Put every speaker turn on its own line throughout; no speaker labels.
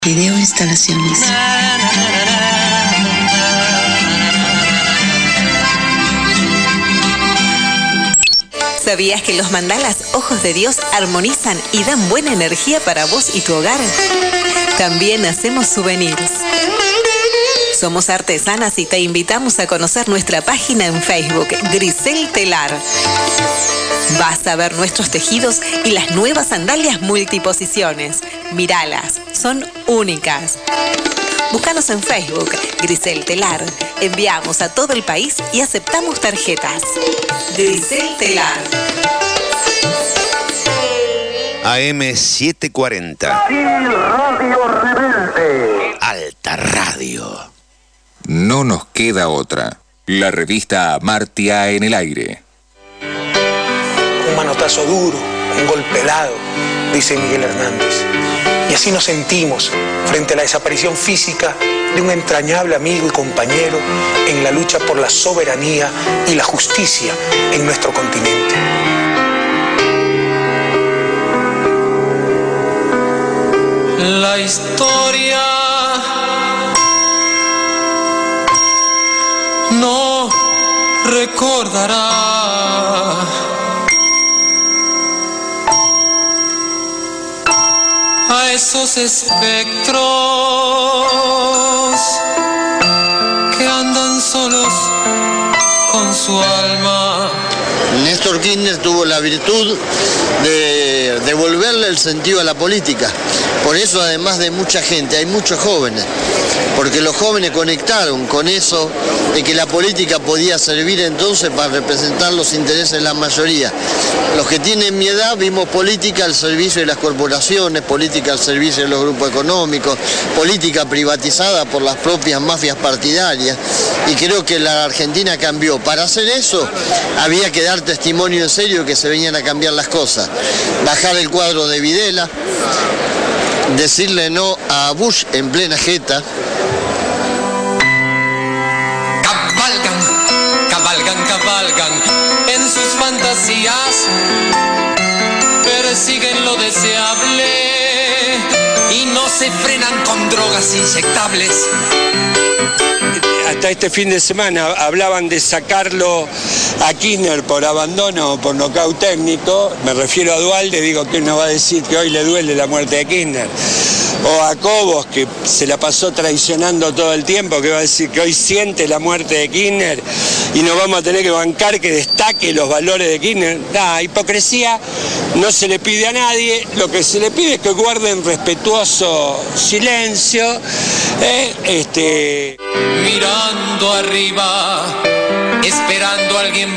Video instalaciones.
¿Sabías que los mandalas Ojos de Dios armonizan y dan buena energía para vos y tu hogar? También hacemos souvenirs. Somos artesanas y te invitamos a conocer nuestra página en Facebook, Grisel Telar. Vas a ver nuestros tejidos y las nuevas sandalias multiposiciones. Míralas, son únicas. Búscanos en Facebook, Grisel Telar. Enviamos a todo el país y aceptamos tarjetas. Grisel Telar.
AM 740.
Radio Rebelde.
Alta Radio.
No nos queda otra. La revista Amartya en el aire.
Un manotazo duro, un golpe helado, dice Miguel Hernández. Y así nos sentimos frente a la desaparición física de un entrañable amigo y compañero en la lucha por la soberanía y la justicia en nuestro continente.
La historia no recordará a esos espectros que andan solos con su alma.
Néstor Kirchner tuvo la virtud de devolverle el sentido a la política. Por eso, además de mucha gente, hay muchos jóvenes, porque los jóvenes conectaron con eso de que la política podía servir entonces para representar los intereses de la mayoría. Los que tienen mi edad vimos política al servicio de las corporaciones, política al servicio de los grupos económicos, política privatizada por las propias mafias partidarias, y creo que la Argentina cambió. Para hacer eso había que dar testimonio en serio de que se venían a cambiar las cosas, bajar el cuadro de Videla, decirle no a Bush en plena jeta.
Cabalgan en sus fantasías, persiguen lo deseable y no se frenan con drogas inyectables.
Hasta este fin de semana hablaban de sacarlo a Kirchner por abandono, por nocaut técnico. Me refiero a Duhalde, digo que uno va a decir que hoy le duele la muerte de Kirchner. O a Cobos, que se la pasó traicionando todo el tiempo, que va a decir que hoy siente la muerte de Kirchner y nos vamos a tener que bancar que destaque los valores de Kirchner. Hipocresía no se le pide a nadie, lo que se le pide es que guarden respetuoso silencio.
Mirando arriba, esperando a alguien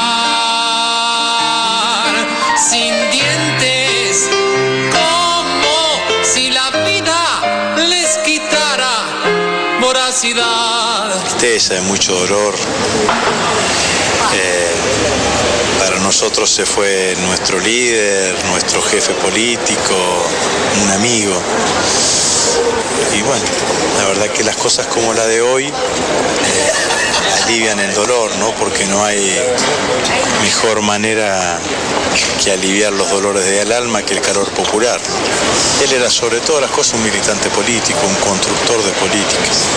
bajar, sin dientes, como si la vida les quitara voracidad.
Tristeza, mucho dolor. Para nosotros se fue nuestro líder, nuestro jefe político, un amigo. Y bueno, la verdad que las cosas como la de hoy alivian el dolor, ¿no? Porque no hay mejor manera que aliviar los dolores del alma que el calor popular. Él era sobre todas las cosas un militante político, un constructor de políticas.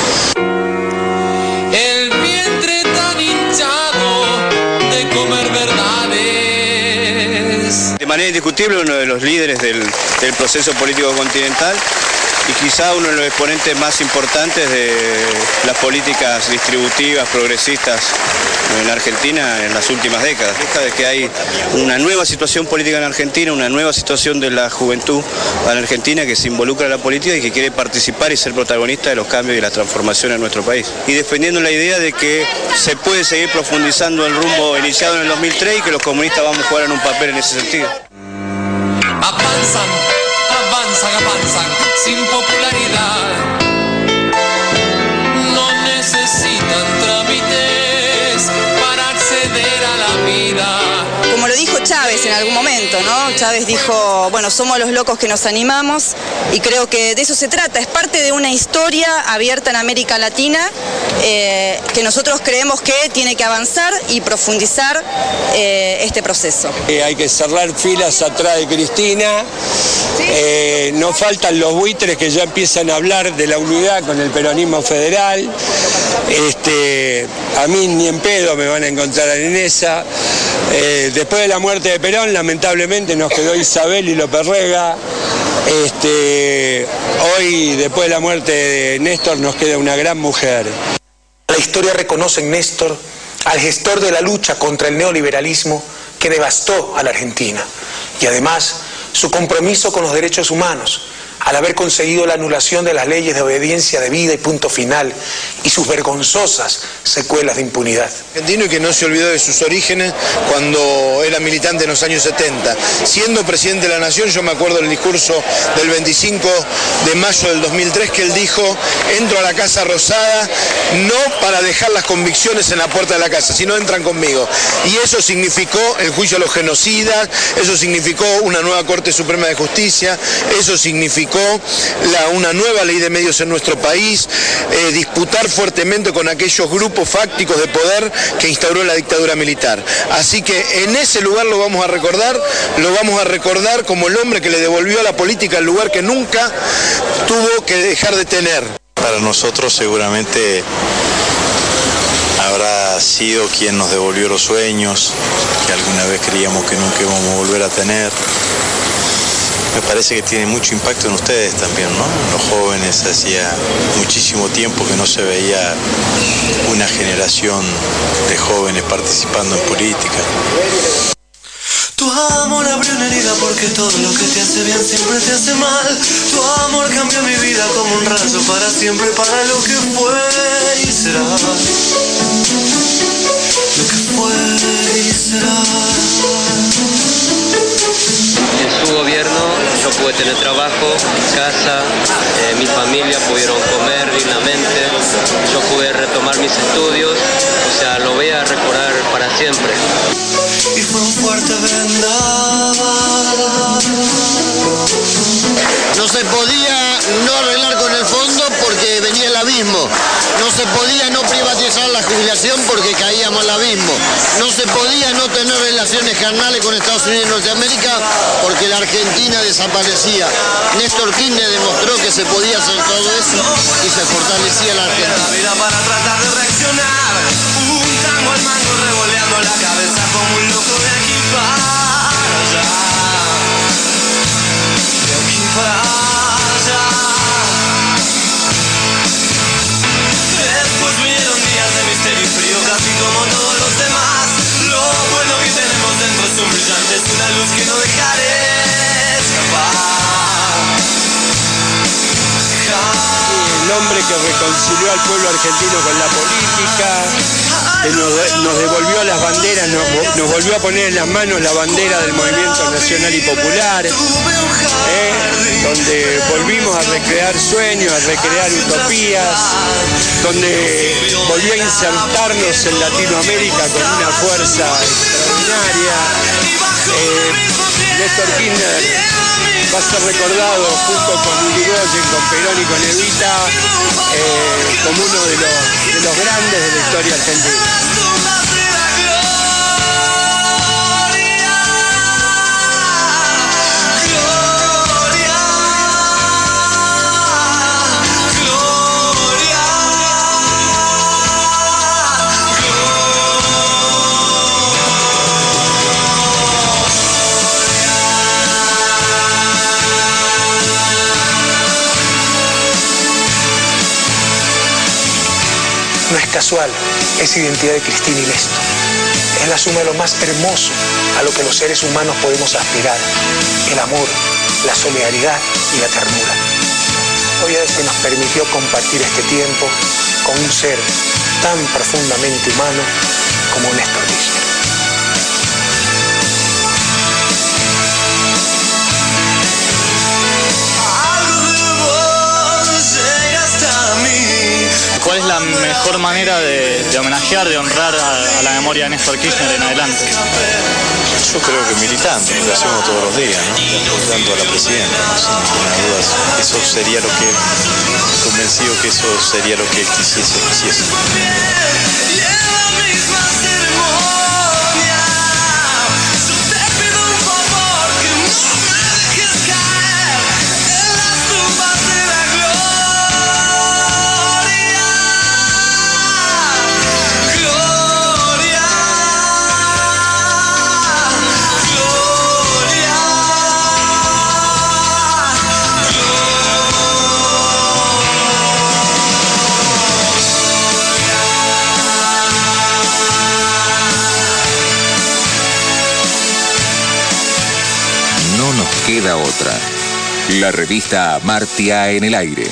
El vientre tan hinchado de comer verdades.
De manera indiscutible uno de los líderes del proceso político continental y quizá uno de los exponentes más importantes de las políticas distributivas, progresistas en la Argentina en las últimas décadas. De que hay una nueva situación política en Argentina, una nueva situación de la juventud en Argentina que se involucra en la política y que quiere participar y ser protagonista de los cambios y las transformaciones en nuestro país. Y defendiendo la idea de que se puede seguir profundizando el rumbo iniciado en el 2003 y que los comunistas vamos a jugar en un papel en ese sentido.
Avanzan, sin popularidad. No necesitan trámites para acceder a la vida.
Como lo dijo Chávez en algún momento, ¿no?
Chávez dijo, bueno, somos los locos que nos animamos, y creo que de eso se trata. Es parte de una historia abierta en América Latina que nosotros creemos que tiene que avanzar y profundizar este proceso.
Hay que cerrar filas atrás de Cristina. No faltan los buitres que ya empiezan a hablar de la unidad con el peronismo federal. A mí ni en pedo me van a encontrar en esa. Después de la muerte de Perón, lamentablemente nos quedó Isabel y López Rega. Hoy, después de la muerte de Néstor, nos queda una gran mujer.
La historia reconoce en Néstor al gestor de la lucha contra el neoliberalismo que devastó a la Argentina, y además su compromiso con los derechos humanos, al haber conseguido la anulación de las leyes de obediencia debida y punto final, y sus vergonzosas secuelas de impunidad.
Argentino, y que no se olvidó de sus orígenes cuando era militante en los años 70. Siendo presidente de la Nación, yo me acuerdo del discurso del 25 de mayo del 2003, que él dijo: entro a la Casa Rosada no para dejar las convicciones en la puerta de la casa, sino entran conmigo. Y eso significó el juicio a los genocidas, eso significó una nueva Corte Suprema de Justicia, eso significó una nueva ley de medios en nuestro país, disputar fuertemente con aquellos grupos fácticos de poder que instauró la dictadura militar. Así que en ese lugar lo vamos a recordar como el hombre que le devolvió a la política el lugar que nunca tuvo que dejar de tener.
Para nosotros seguramente habrá sido quien nos devolvió los sueños que alguna vez creíamos que nunca íbamos a volver a tener. Me parece que tiene mucho impacto en ustedes también, ¿no? Los jóvenes, hacía muchísimo tiempo que no se veía una generación de jóvenes participando en política.
Tu amor abrió una herida porque todo lo que te hace bien siempre te hace mal. Tu amor cambió mi vida como un rayo para siempre, para lo que fue y será. Lo que fue y será.
En su gobierno yo pude tener trabajo, casa, mi familia pudieron comer dignamente, yo pude retomar mis estudios, o sea, lo voy a recordar para siempre.
Y fue un fuerte vendaval.
No se podía no arreglar con el fondo porque venía el abismo. No se podía no privatizar la jubilación porque caíamos al abismo. No se podía no tener relaciones carnales con Estados Unidos y Norteamérica porque la Argentina desaparecía. Néstor Kirchner demostró que se podía hacer todo eso y se fortalecía la Argentina.
La vida para tratar de reaccionar. Un tango al mango revoleando la cabeza como un loco de aquí para allá. De aquí para allá. Después vinieron días de misterio y frío, casi como todos los demás. Lo bueno que tenemos dentro es un brillante, es una luz que no dejaré escapar.
El hombre que reconcilió al pueblo argentino con la política, que nos devolvió las banderas, nos volvió a poner en las manos la bandera del movimiento nacional y popular, donde volvimos a recrear sueños, a recrear utopías, donde volvió a insertarnos en Latinoamérica con una fuerza extraordinaria. Néstor Kirchner va a ser recordado junto con Irigoyen, con Perón y con Evita como uno de los grandes de la historia argentina.
No es casual esa identidad de Cristina y Néstor. Es la suma de lo más hermoso a lo que los seres humanos podemos aspirar: el amor, la solidaridad y la ternura. Hoy es que nos permitió compartir este tiempo con un ser tan profundamente humano como Néstor Kirchner.
¿cuál es la mejor manera de homenajear, de honrar a la memoria de Néstor Kirchner en adelante?
Yo creo que militando, lo que hacemos todos los días, ¿no? Apoyando a la presidenta, ¿no? Sin ninguna duda. Eso sería lo que él, convencido que eso sería lo que él quisiese.
Queda otra. La revista Amartya en el aire.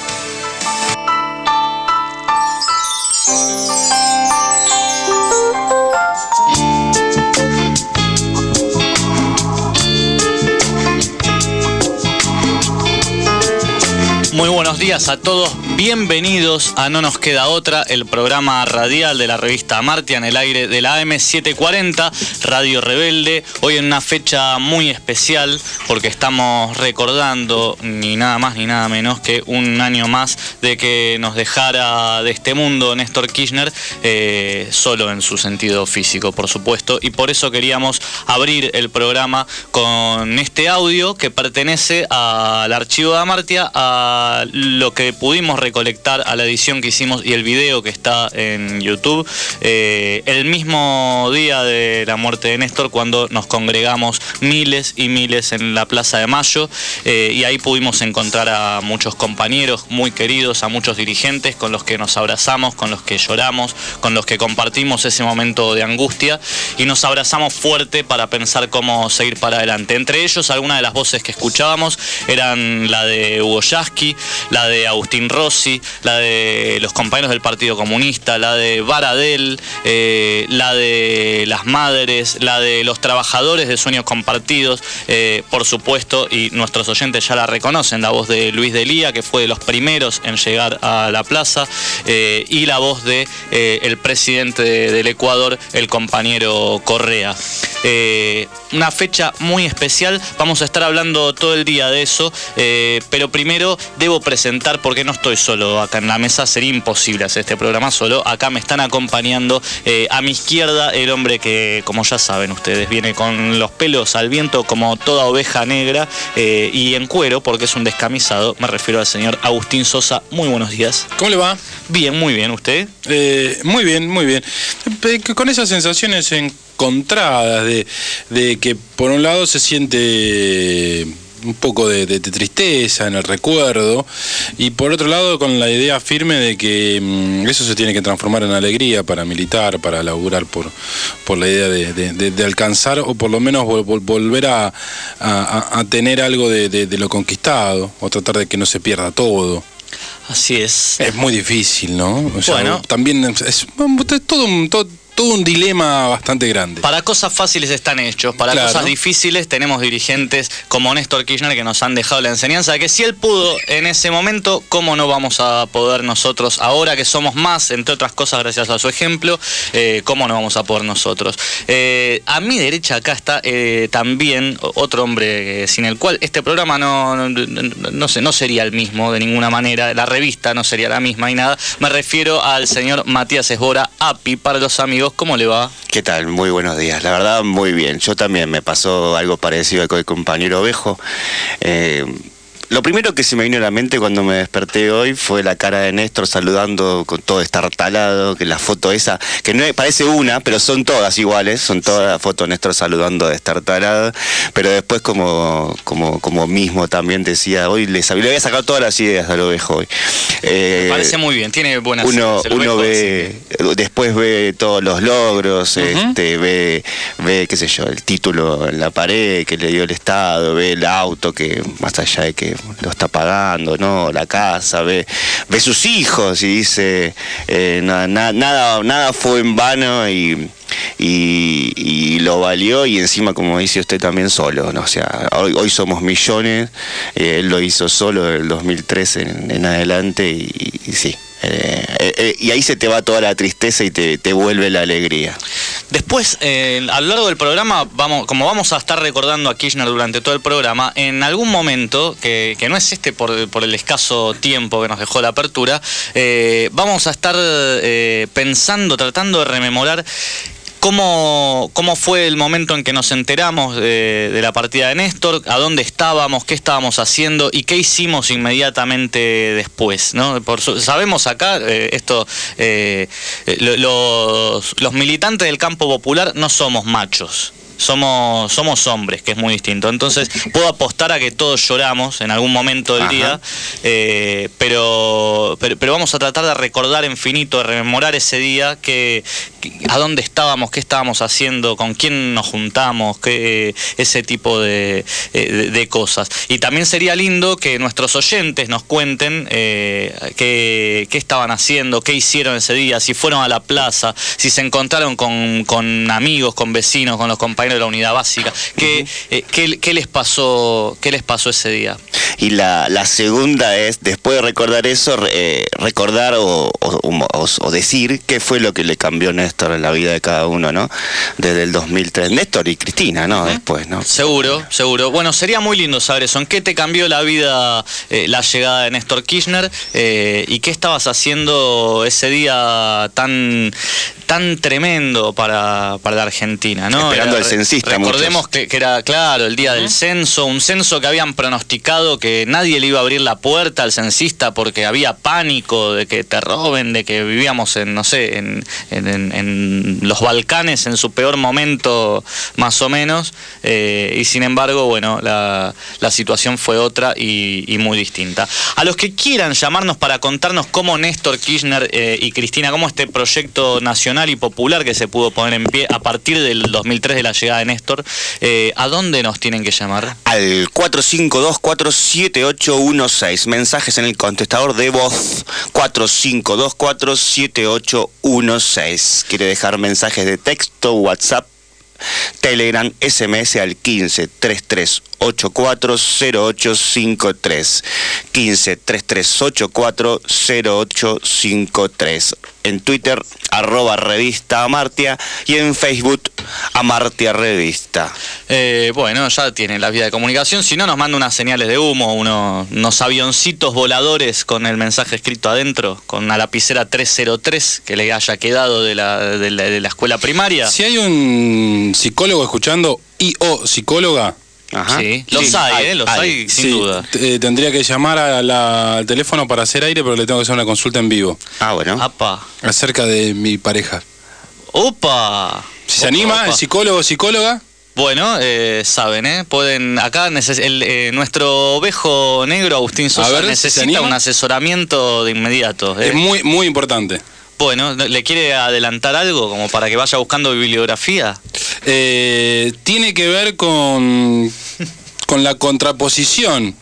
Muy buenos días a todos, bienvenidos a No Nos Queda Otra, el programa radial de la revista Amartya en el aire de la AM740, Radio Rebelde. Hoy en una fecha muy especial porque estamos recordando ni nada más ni nada menos que un año más de que nos dejara de este mundo Néstor Kirchner, solo en su sentido físico, por supuesto, y por eso queríamos abrir el programa con este audio que pertenece al archivo de Amartya, a lo que pudimos recolectar, a la edición que hicimos y el video que está en YouTube, el mismo día de la muerte de Néstor, cuando nos congregamos miles y miles en la Plaza de Mayo, y ahí pudimos encontrar a muchos compañeros muy queridos, a muchos dirigentes con los que nos abrazamos, con los que lloramos, con los que compartimos ese momento de angustia y nos abrazamos fuerte para pensar cómo seguir para adelante. Entre ellos, algunas de las voces que escuchábamos eran la de Hugo Yasky, la de Agustín Rossi, la de los compañeros del Partido Comunista, la de Baradel, la de las madres, la de los trabajadores de Sueños Compartidos, por supuesto, y nuestros oyentes ya la reconocen, la voz de Luis Delía, que fue de los primeros en llegar a la plaza, y la voz de el presidente del Ecuador, el compañero Correa. Una fecha muy especial, vamos a estar hablando todo el día de eso, pero primero debo presentar, porque no estoy solo acá en la mesa, sería imposible hacer este programa solo. Acá me están acompañando, a mi izquierda, el hombre que, como ya saben ustedes, viene con los pelos al viento como toda oveja negra, y en cuero, porque es un descamisado. Me refiero al señor Agustín Sosa. Muy buenos días.
¿Cómo le va?
Bien, muy bien. ¿Usted?
Muy bien, muy bien. Con esas sensaciones encontradas de que por un lado se siente un poco de tristeza en el recuerdo, y por otro lado con la idea firme de que eso se tiene que transformar en alegría para militar, para laburar por la idea de alcanzar, o por lo menos volver a tener algo de lo conquistado, o tratar de que no se pierda todo.
Así es.
Es muy difícil, ¿no? O sea,
bueno,
también es todo un dilema bastante grande.
Para cosas fáciles están hechos, para cosas difíciles tenemos dirigentes como Néstor Kirchner que nos han dejado la enseñanza de que si él pudo en ese momento, ¿cómo no vamos a poder nosotros ahora que somos más, entre otras cosas gracias a su ejemplo? ¿Cómo no vamos a poder nosotros? A mi derecha acá está también otro hombre sin el cual este programa no sería el mismo de ninguna manera, la revista no sería la misma y nada. Me refiero al señor Matías Esbora, API para los amigos. ¿Cómo le va?
¿Qué tal? Muy buenos días. La verdad, muy bien. Yo también me pasó algo parecido con el compañero Ovejo. Lo primero que se me vino a la mente cuando me desperté hoy fue la cara de Néstor saludando con todo estartalado, que la foto esa, que no parece una, pero son todas iguales, son todas las fotos de Néstor saludando destartalado, pero después como mismo también decía, hoy le voy a sacar todas las ideas al Ovejo hoy.
Me parece muy bien, tiene buenas
ideas. Uno ve, después ve todos los logros, ve, qué sé yo, el título en la pared que le dio el Estado, ve el auto que más allá de que lo está pagando, ¿no? La casa, ve sus hijos y dice nada fue en vano y lo valió, y encima, como dice usted, también solo, ¿no? O sea, hoy somos millones, él lo hizo solo del 2013 en adelante y sí. Y ahí se te va toda la tristeza y te vuelve la alegría.
Después, a lo largo del programa, como vamos a estar recordando a Kirchner durante todo el programa, en algún momento, que no es por el escaso tiempo que nos dejó la apertura, vamos a estar pensando, tratando de rememorar ¿Cómo fue el momento en que nos enteramos de la partida de Néstor? ¿A dónde estábamos? ¿Qué estábamos haciendo? ¿Y qué hicimos inmediatamente después? ¿No? Sabemos acá, los militantes del campo popular no somos machos. Somos hombres, que es muy distinto. Entonces, puedo apostar a que todos lloramos en algún momento del día, pero vamos a tratar de recordar infinito, de rememorar ese día, a dónde estábamos, qué estábamos haciendo, con quién nos juntamos, ese tipo de cosas. Y también sería lindo que nuestros oyentes nos cuenten qué estaban haciendo, qué hicieron ese día, si fueron a la plaza, si se encontraron con amigos, con vecinos, con los compañeros de la unidad básica. ¿Qué les pasó ese día?
Y la segunda es, después de recordar eso, recordar o decir qué fue lo que le cambió a Néstor en la vida de cada uno, ¿no? Desde el 2003. Néstor y Cristina, ¿no? Después, ¿no?
Seguro. Bueno, sería muy lindo saber eso. ¿En qué te cambió la vida la llegada de Néstor Kirchner? ¿Y qué estabas haciendo ese día tan tremendo para la Argentina, ¿no?
Esperando el censista.
Recordemos que era, claro, el día del censo, un censo que habían pronosticado que nadie le iba a abrir la puerta al censista porque había pánico de que te roben, de que vivíamos en los Balcanes en su peor momento, más o menos, y sin embargo, bueno, la situación fue otra y muy distinta. A los que quieran llamarnos para contarnos cómo Néstor Kirchner y Cristina, cómo este proyecto nacional y popular que se pudo poner en pie a partir del 2003 de la llegada de Néstor, ¿a dónde nos tienen que llamar?
Al 45247816, mensajes en el contestador de voz 45247816. Quiere dejar mensajes de texto, WhatsApp, Telegram, SMS al 1533840853, 1533840853. En Twitter, @revista Amartya, y en Facebook, Amartya Revista.
Bueno, ya tienen la vía de comunicación. Si no, nos manda unas señales de humo, unos avioncitos voladores con el mensaje escrito adentro, con una lapicera 303 que le haya quedado de la escuela primaria.
Si hay un psicólogo escuchando o psicóloga.
Ajá. Sí, los hay sin duda.
Tendría que llamar al teléfono para hacer aire, pero le tengo que hacer una consulta en vivo.
Ah, bueno.
Apa.
Acerca de mi pareja.
¡Opa!
Si se anima, el psicólogo o psicóloga.
Bueno, saben, pueden acá nuestro ovejo negro Agustín Sosa necesita un asesoramiento de inmediato.
Es muy, muy importante.
Bueno, ¿le quiere adelantar algo como para que vaya buscando bibliografía?
Tiene que ver con la contraposición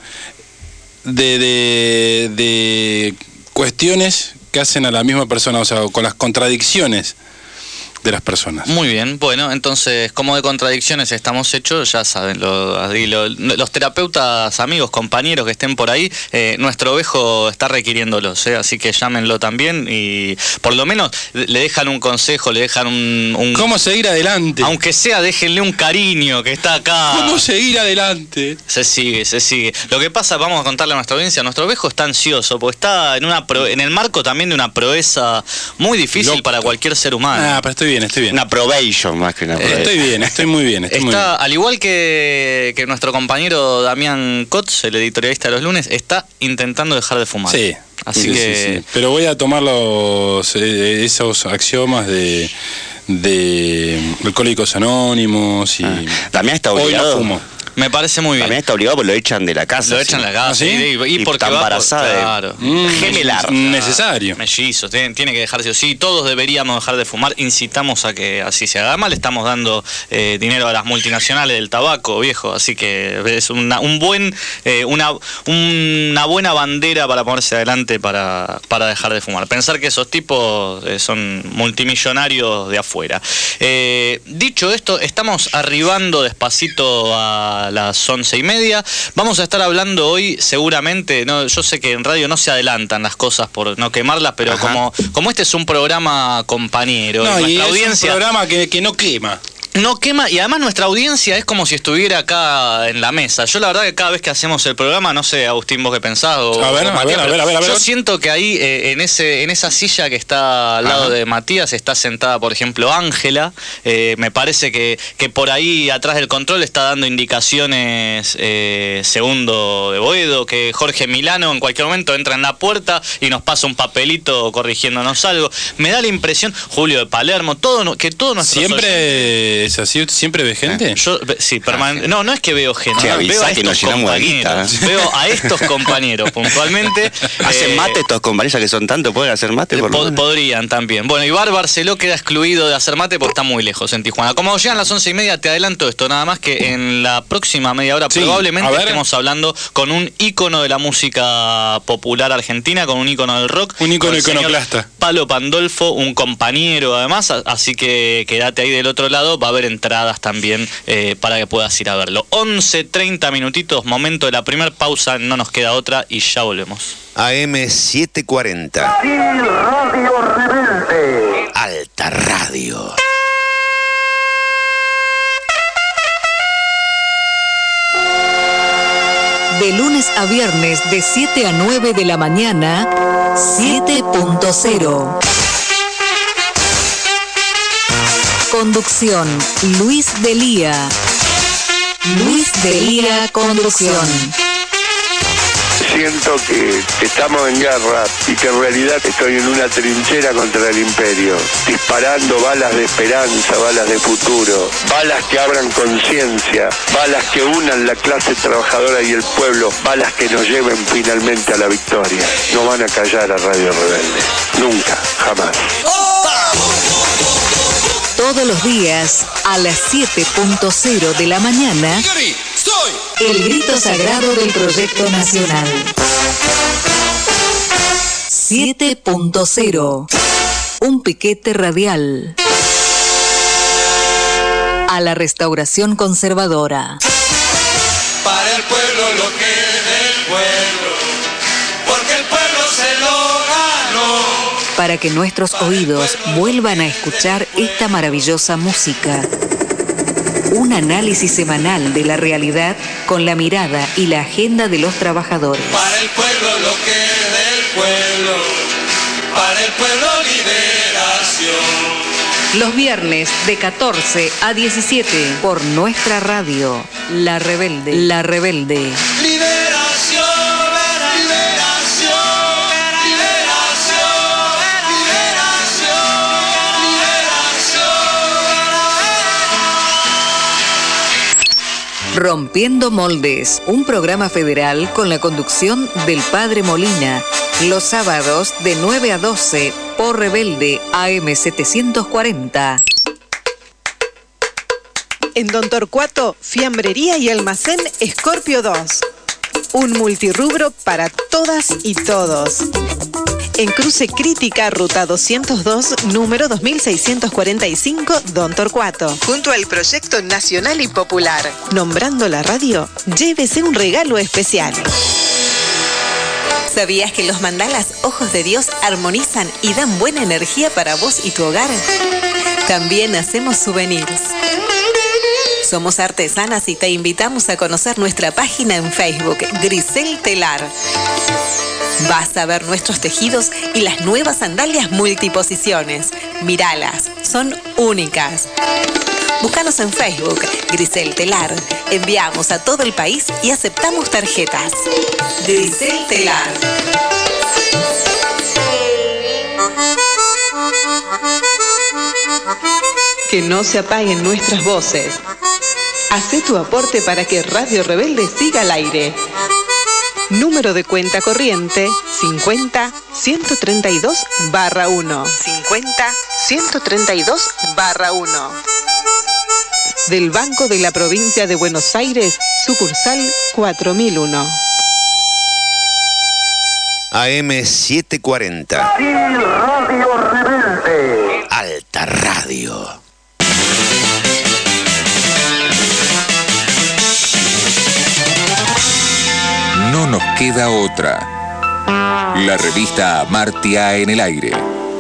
de cuestiones que hacen a la misma persona, o sea, con las contradicciones de las personas.
Muy bien, bueno, entonces, como de contradicciones estamos hechos, ya saben, los terapeutas, amigos, compañeros que estén por ahí, nuestro ovejo está requiriéndolos, así que llámenlo también y por lo menos le dejan un consejo, le dejan un
¿cómo seguir adelante?
Aunque sea, déjenle un cariño que está acá.
¿Cómo seguir adelante?
Se sigue. Lo que pasa, vamos a contarle a nuestra audiencia, nuestro ovejo está ansioso, porque está en el marco también de una proeza muy difícil para cualquier ser humano.
Pero estoy bien.
Una probation más que una probation.
Estoy bien, estoy muy bien.
Al igual que nuestro compañero Damián Kotz, el editorialista de los lunes, está intentando dejar de fumar.
Sí.
Así que...
Sí. Pero voy a tomar esos axiomas de Alcohólicos Anónimos y...
Damián está obligado.
Hoy no fumo.
Me parece muy bien.
También está obligado porque lo echan de la casa.
Lo echan de la casa,
¿sí?
Y porque
está embarazada.
Claro.
Gemelar.
Necesario.
Mellizos, tiene que dejarse. Sí, todos deberíamos dejar de fumar. Incitamos a que así se haga. Además, le estamos dando dinero a las multinacionales del tabaco, viejo. Así que es una buena bandera para ponerse adelante para dejar de fumar. Pensar que esos tipos son multimillonarios de afuera. Dicho esto, estamos arribando despacito a las 11:30. Vamos a estar hablando hoy, seguramente, yo sé que en radio no se adelantan las cosas por no quemarlas, pero como este es un programa compañero,
y es un programa que no quema.
No quema, y además nuestra audiencia es como si estuviera acá en la mesa. Yo la verdad que cada vez que hacemos el programa, no sé, Agustín, vos qué pensás,
a ver.
Yo siento que ahí, en esa silla que está al lado de Matías, está sentada, por ejemplo, Ángela. Me parece que por ahí, atrás del control, está dando indicaciones Segundo de Boedo, que Jorge Milano en cualquier momento entra en la puerta y nos pasa un papelito corrigiéndonos algo. Me da la impresión, Julio de Palermo, que todos nuestros
siempre ¿Es así? ¿Siempre ves gente?
Yo, sí, permanente. No es que veo gente.
Che,
veo a
que nos
estos
llenamos de guita.
compañeros. Veo a estos compañeros puntualmente.
¿Hacen mate estos compañeros que son tanto? ¿Pueden hacer mate?
Podrían también. Bueno, Ibar Barceló queda excluido de hacer mate porque está muy lejos en Tijuana. Como llegan las 11:30, te adelanto esto, nada más que en la próxima media hora probablemente estemos hablando con un ícono de la música popular argentina, con un ícono del rock.
Un ícono iconoclasta.
Palo Pandolfo, un compañero además, así que quédate ahí del otro lado, va a haber entradas también para que puedas ir a verlo. 11:30 minutitos, momento de la primera pausa, no nos queda otra y ya volvemos.
AM 740.
Radio Rebelde.
Alta Radio.
De lunes a viernes de 7 a 9 de la mañana, 7.0. Conducción, Luis Delía. Luis Delía, conducción.
Siento que estamos en guerra y que en realidad estoy en una trinchera contra el imperio, disparando balas de esperanza, balas de futuro, balas que abran conciencia, balas que unan la clase trabajadora y el pueblo, balas que nos lleven finalmente a la victoria. No van a callar a Radio Rebelde, nunca, jamás.
Todos los días a las 7.0 de la mañana, el grito sagrado del Proyecto Nacional. 7.0. Un piquete radial a la restauración conservadora.
Para el pueblo lo que es del pueblo, porque el pueblo se lo ganó.
Para que nuestros oídos vuelvan a escuchar esta maravillosa música. Un análisis semanal de la realidad con la mirada y la agenda de los trabajadores.
Para el pueblo lo que es del pueblo, para el pueblo liberación.
Los viernes de 14 a 17 por nuestra radio, La Rebelde. La Rebelde.
Liberación, liberación, liberación, liberación, liberación.
Rompiendo Moldes, un programa federal con la conducción del Padre Molina, los sábados de 9 a 12 por Rebelde AM 740.
En Don Torcuato, fiambrería y almacén Scorpio 2. Un multirrubro para todas y todos. En Cruce Crítica, Ruta 202, número 2645, Don Torcuato. Junto al Proyecto Nacional y Popular. Nombrando la radio, llévese un regalo especial.
¿Sabías que los mandalas Ojos de Dios armonizan y dan buena energía para vos y tu hogar? También hacemos souvenirs. Somos artesanas y te invitamos a conocer nuestra página en Facebook, Grisel Telar. Vas a ver nuestros tejidos y las nuevas sandalias multiposiciones. Míralas, son únicas. Búscanos en Facebook, Grisel Telar. Enviamos a todo el país y aceptamos tarjetas. Grisel Telar.
Que no se apaguen nuestras voces. Hacé tu aporte para que Radio Rebelde siga al aire. Número de cuenta corriente 50-132-1. 50-132-1. Del Banco de la Provincia de Buenos Aires, sucursal 4001.
AM 740.
Radio Rebelde.
Alta Radio.
queda otra. La revista Amartya en el aire.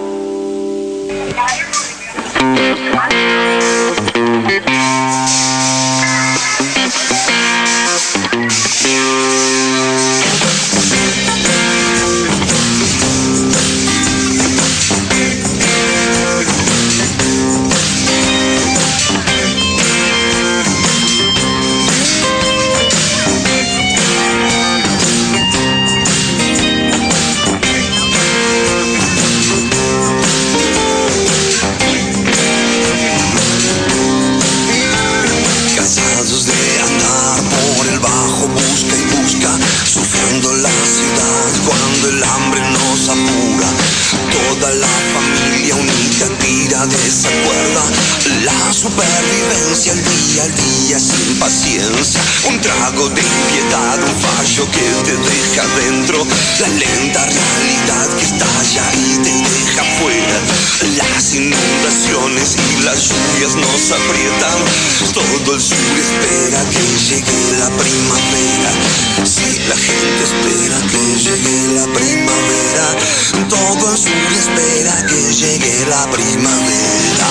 Supervivencia al día sin paciencia, un trago de impiedad, un fallo que te deja dentro, la lenta realidad que estalla y te deja fuera, las inundaciones y las lluvias nos aprietan, todo el sur espera que llegue la primavera, si la gente espera que llegue la primavera, todo el sur espera que llegue la primavera.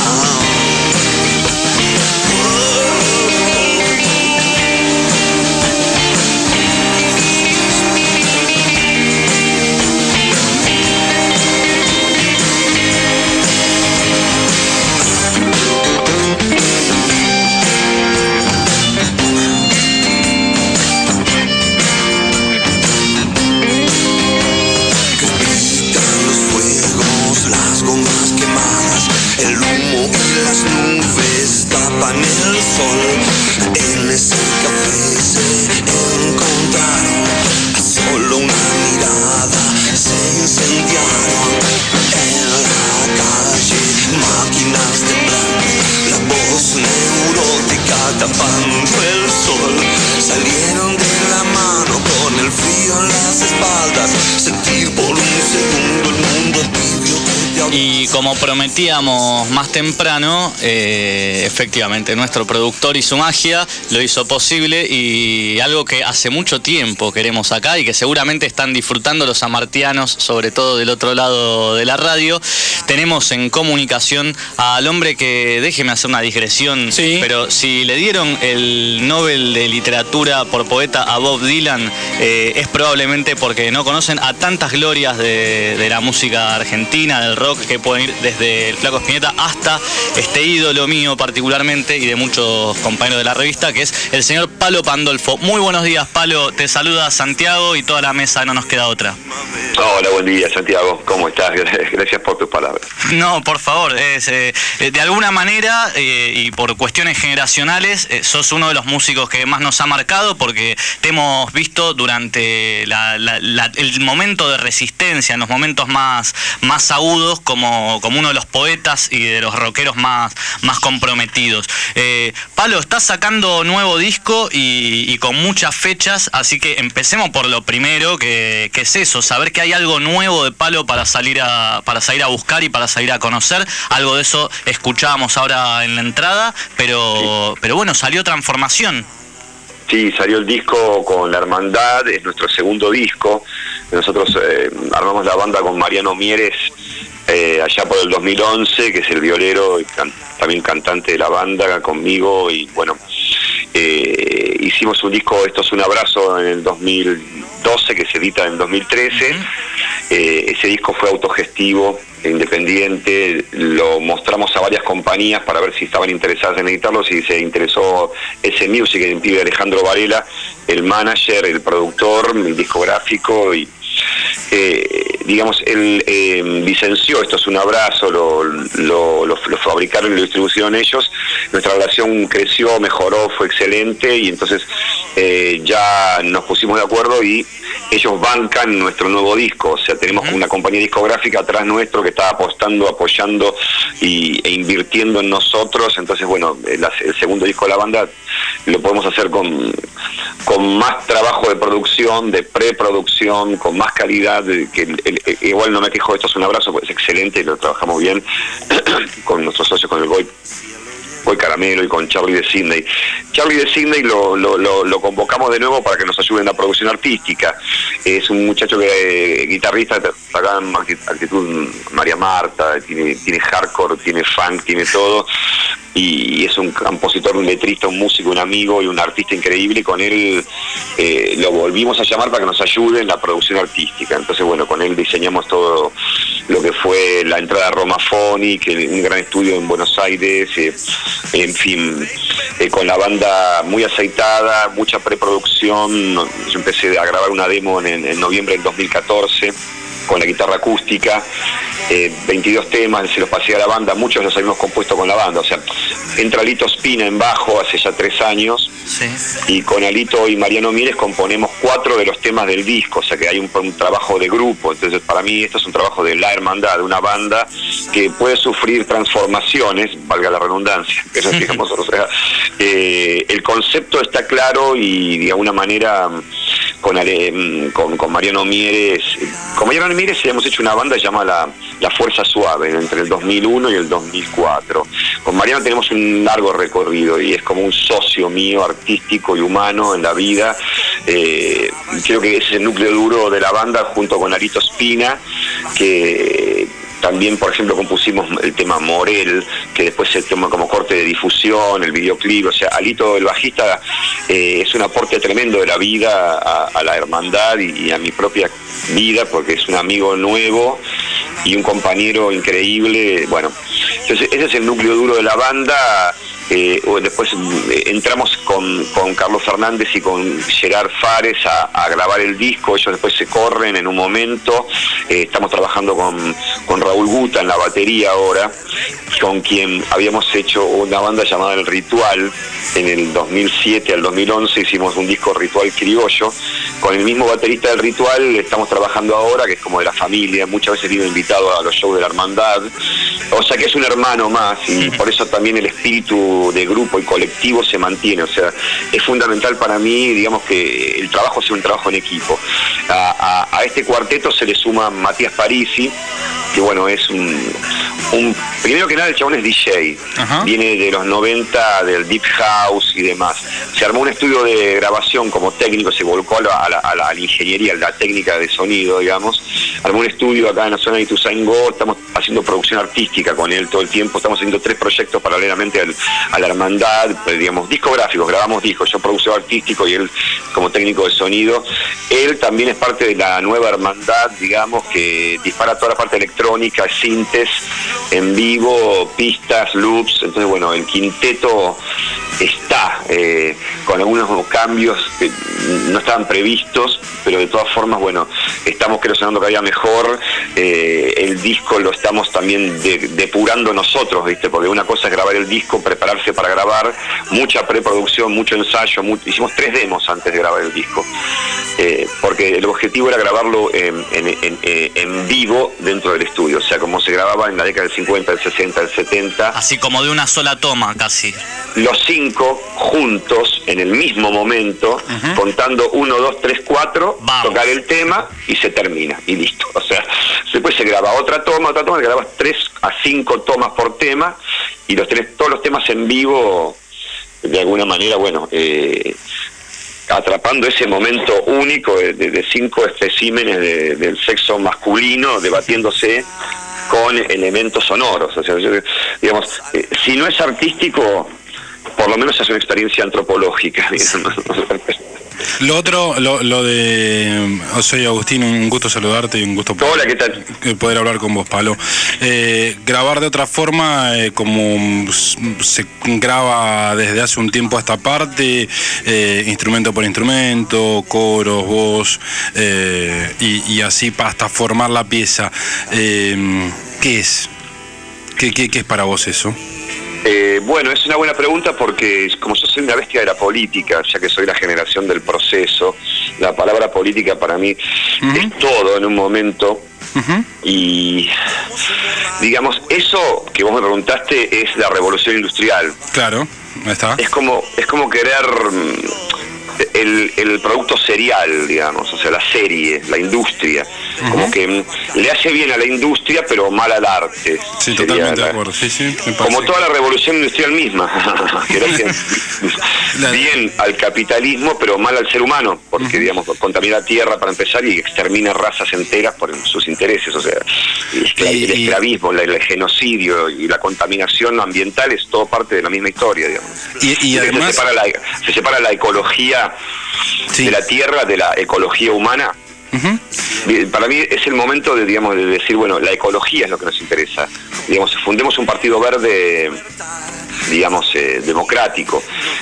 El humo y las nubes tapan el sol. En ese café se encontraron, a solo una mirada se incendiaron. En la calle máquinas temblando, la voz neurótica tapando el sol. Salieron de la mano con el frío en las espaldas, sentir por un segundo el mundo tibio.
Y como prometíamos más temprano, efectivamente nuestro productor y su magia lo hizo posible, y algo que hace mucho tiempo queremos acá y que seguramente están disfrutando los amartianos, sobre todo del otro lado de la radio. Tenemos en comunicación al hombre que, déjeme hacer una digresión, sí, pero si le dieron el Nobel de Literatura por poeta a Bob Dylan, es probablemente porque no conocen a tantas glorias de la música argentina, del rock, que pueden ir desde el Flaco Spinetta hasta este ídolo mío particularmente y de muchos compañeros de la revista, que es el señor Palo Pandolfo. Muy buenos días, Palo, te saluda Santiago y toda la mesa, no nos queda otra.
Hola, buen día, Santiago, ¿cómo estás? Gracias por tus palabras.
No, por favor, de alguna manera y por cuestiones generacionales, sos uno de los músicos que más nos ha marcado, porque te hemos visto durante el momento de resistencia, en los momentos más agudos, como uno de los poetas y de los rockeros más comprometidos. Palo, estás sacando nuevo disco y con muchas fechas, así que empecemos por lo primero, que es eso, saber que hay algo nuevo de Palo para salir a buscar y para salir a conocer. Algo de eso escuchábamos ahora en la entrada, pero bueno, salió Transformación.
Sí, salió el disco con La Hermandad, es nuestro segundo disco. Nosotros armamos la banda con Mariano Mieres allá por el 2011, que es el violero y también cantante de la banda, conmigo, y bueno, hicimos un disco, Esto es un abrazo, en el 2012, que se edita en el 2013. Ese disco fue autogestivo, independiente, lo mostramos a varias compañías para ver si estaban interesadas en editarlo, si se interesó ese Music, el pibe Alejandro Varela, el manager, el productor, el discográfico, y digamos, él licenció Esto es un abrazo, lo fabricaron y lo distribuyeron ellos. Nuestra relación creció, mejoró, fue excelente, y entonces ya nos pusimos de acuerdo y ellos bancan nuestro nuevo disco. O sea, tenemos una compañía discográfica atrás nuestro que está apostando, apoyando e invirtiendo en nosotros. Entonces, bueno, el segundo disco de la banda lo podemos hacer con más trabajo de producción, de preproducción, con más calidad, igual no me quejo, Esto es un abrazo, pues es excelente, lo trabajamos bien con nuestros socios, con el GOI.
Hoy Caramelo y con Charlie de Sydney. Charlie de Sydney lo convocamos de nuevo para que nos ayude en la producción artística. Es un muchacho que guitarrista, acá en actitud María Marta, tiene hardcore, tiene funk, tiene todo, y es un compositor, un letrista, un músico, un amigo y un artista increíble. Con él lo volvimos a llamar para que nos ayude en la producción artística. Entonces, bueno, con él diseñamos todo lo que fue la entrada a Roma Phonic, un gran estudio en Buenos Aires, en fin, con la banda muy aceitada, mucha preproducción. Yo empecé a grabar una demo en noviembre del 2014 con la guitarra acústica, 22 temas, se los pasé a la banda, muchos los habíamos compuesto con la banda, o sea, entra Alito Spina en bajo hace ya 3 años, sí. Y con Alito y Mariano Mieres componemos 4 de los temas del disco, o sea que hay un trabajo de grupo. Entonces para mí esto es un trabajo de la hermandad, de una banda que puede sufrir transformaciones, valga la redundancia, pero digamos, o sea, el concepto está claro y de alguna manera con Mariano Mieres, hemos hecho una banda llamada La Fuerza Suave, entre el 2001 y el 2004. Con Mariano tenemos un largo recorrido y es como un socio mío, artístico y humano en la vida. Creo que ese es el núcleo duro de la banda, junto con Alito Spina, que también, por ejemplo, compusimos el tema Morel, que después se toma como corte de difusión, el videoclip. O sea, Alito, el bajista, es un aporte tremendo de la vida a la hermandad y a mi propia vida, porque es un amigo nuevo y un compañero increíble. Bueno, entonces ese es el núcleo duro de la banda. Después entramos con Carlos Fernández y con Gerard Fares a grabar el disco. Ellos después se corren en un momento. Estamos trabajando con Raúl Guta en la batería ahora, con quien habíamos hecho una banda llamada El Ritual. En el 2007 al 2011 hicimos un disco Ritual Criollo. Con el mismo baterista del Ritual estamos trabajando ahora, que es como de la familia. Muchas veces viene invitado a los shows de la hermandad. O sea que es un hermano más, y por eso también el espíritu de grupo y colectivo se mantiene. O sea, es fundamental para mí, digamos, que el trabajo sea un trabajo en equipo. A este cuarteto se le suma Matías Parisi, que bueno, es un primero que nada el chabón es DJ. Ajá. Viene de los 90, del Deep House y demás. Se armó un estudio de grabación como técnico, se volcó a la ingeniería, a la técnica de sonido, digamos. Armó un estudio acá en la zona de Ituzaingó. Estamos haciendo producción artística con él todo el tiempo. Estamos haciendo 3 proyectos paralelamente a la hermandad, digamos, discográficos, grabamos discos, yo productor artístico y él como técnico de sonido. Él también es parte de la nueva hermandad, digamos, que dispara toda la parte electrónica, sintes en vivo, pistas, loops. Entonces, bueno, el quinteto está con algunos cambios que no estaban previstos, pero de todas formas, bueno, estamos sonando cada día mejor. El disco lo estamos también depurando nosotros, ¿viste? Porque una cosa es grabar el disco, prepararse para grabar, mucha preproducción, mucho ensayo, hicimos 3 demos antes de grabar el disco, porque el objetivo era grabarlo en vivo dentro del estudio, o sea, como se grababa en la década del 50, del 60, del 70.
Así como de una sola toma, casi.
Los 5 juntos, en el mismo momento, contando 1, 2, 3, 4, tocar el tema y se termina, y listo. O sea, después se graba otra toma, grabas 3 a 5 tomas por tema, y todos los temas en vivo, de alguna manera, bueno, atrapando ese momento único de 5 especímenes del sexo masculino debatiéndose con elementos sonoros. O sea, digamos, si no es artístico, por lo menos es una experiencia antropológica.
Lo otro, lo de... Soy Agustín, un gusto saludarte y un gusto
Hola, ¿qué tal?
Poder hablar con vos, Palo. Grabar de otra forma, como se graba desde hace un tiempo a esta parte, instrumento por instrumento, coros, voz, y así hasta formar la pieza. ¿Qué es? ¿Qué es para vos eso?
Bueno, es una buena pregunta porque como yo soy una bestia de la política, ya que soy la generación del proceso, la palabra política para mí es todo en un momento. Y digamos, eso que vos me preguntaste es la revolución industrial.
Claro, ahí está.
Es como querer... el producto serial, digamos, o sea, la serie, la industria, como que le hace bien a la industria pero mal al arte.
Sí, totalmente de acuerdo, sí,
como toda la revolución industrial misma, que le hace bien al capitalismo pero mal al ser humano, porque digamos contamina la tierra para empezar y extermina razas enteras por sus intereses, o sea, el esclavismo, el genocidio y la contaminación ambiental es todo parte de la misma historia, digamos.
Y además
se separa la ecología de la tierra de la ecología humana. Para mí es el momento de, digamos, de decir, bueno, la ecología es lo que nos interesa. Digamos, fundemos un partido verde, digamos, democrático,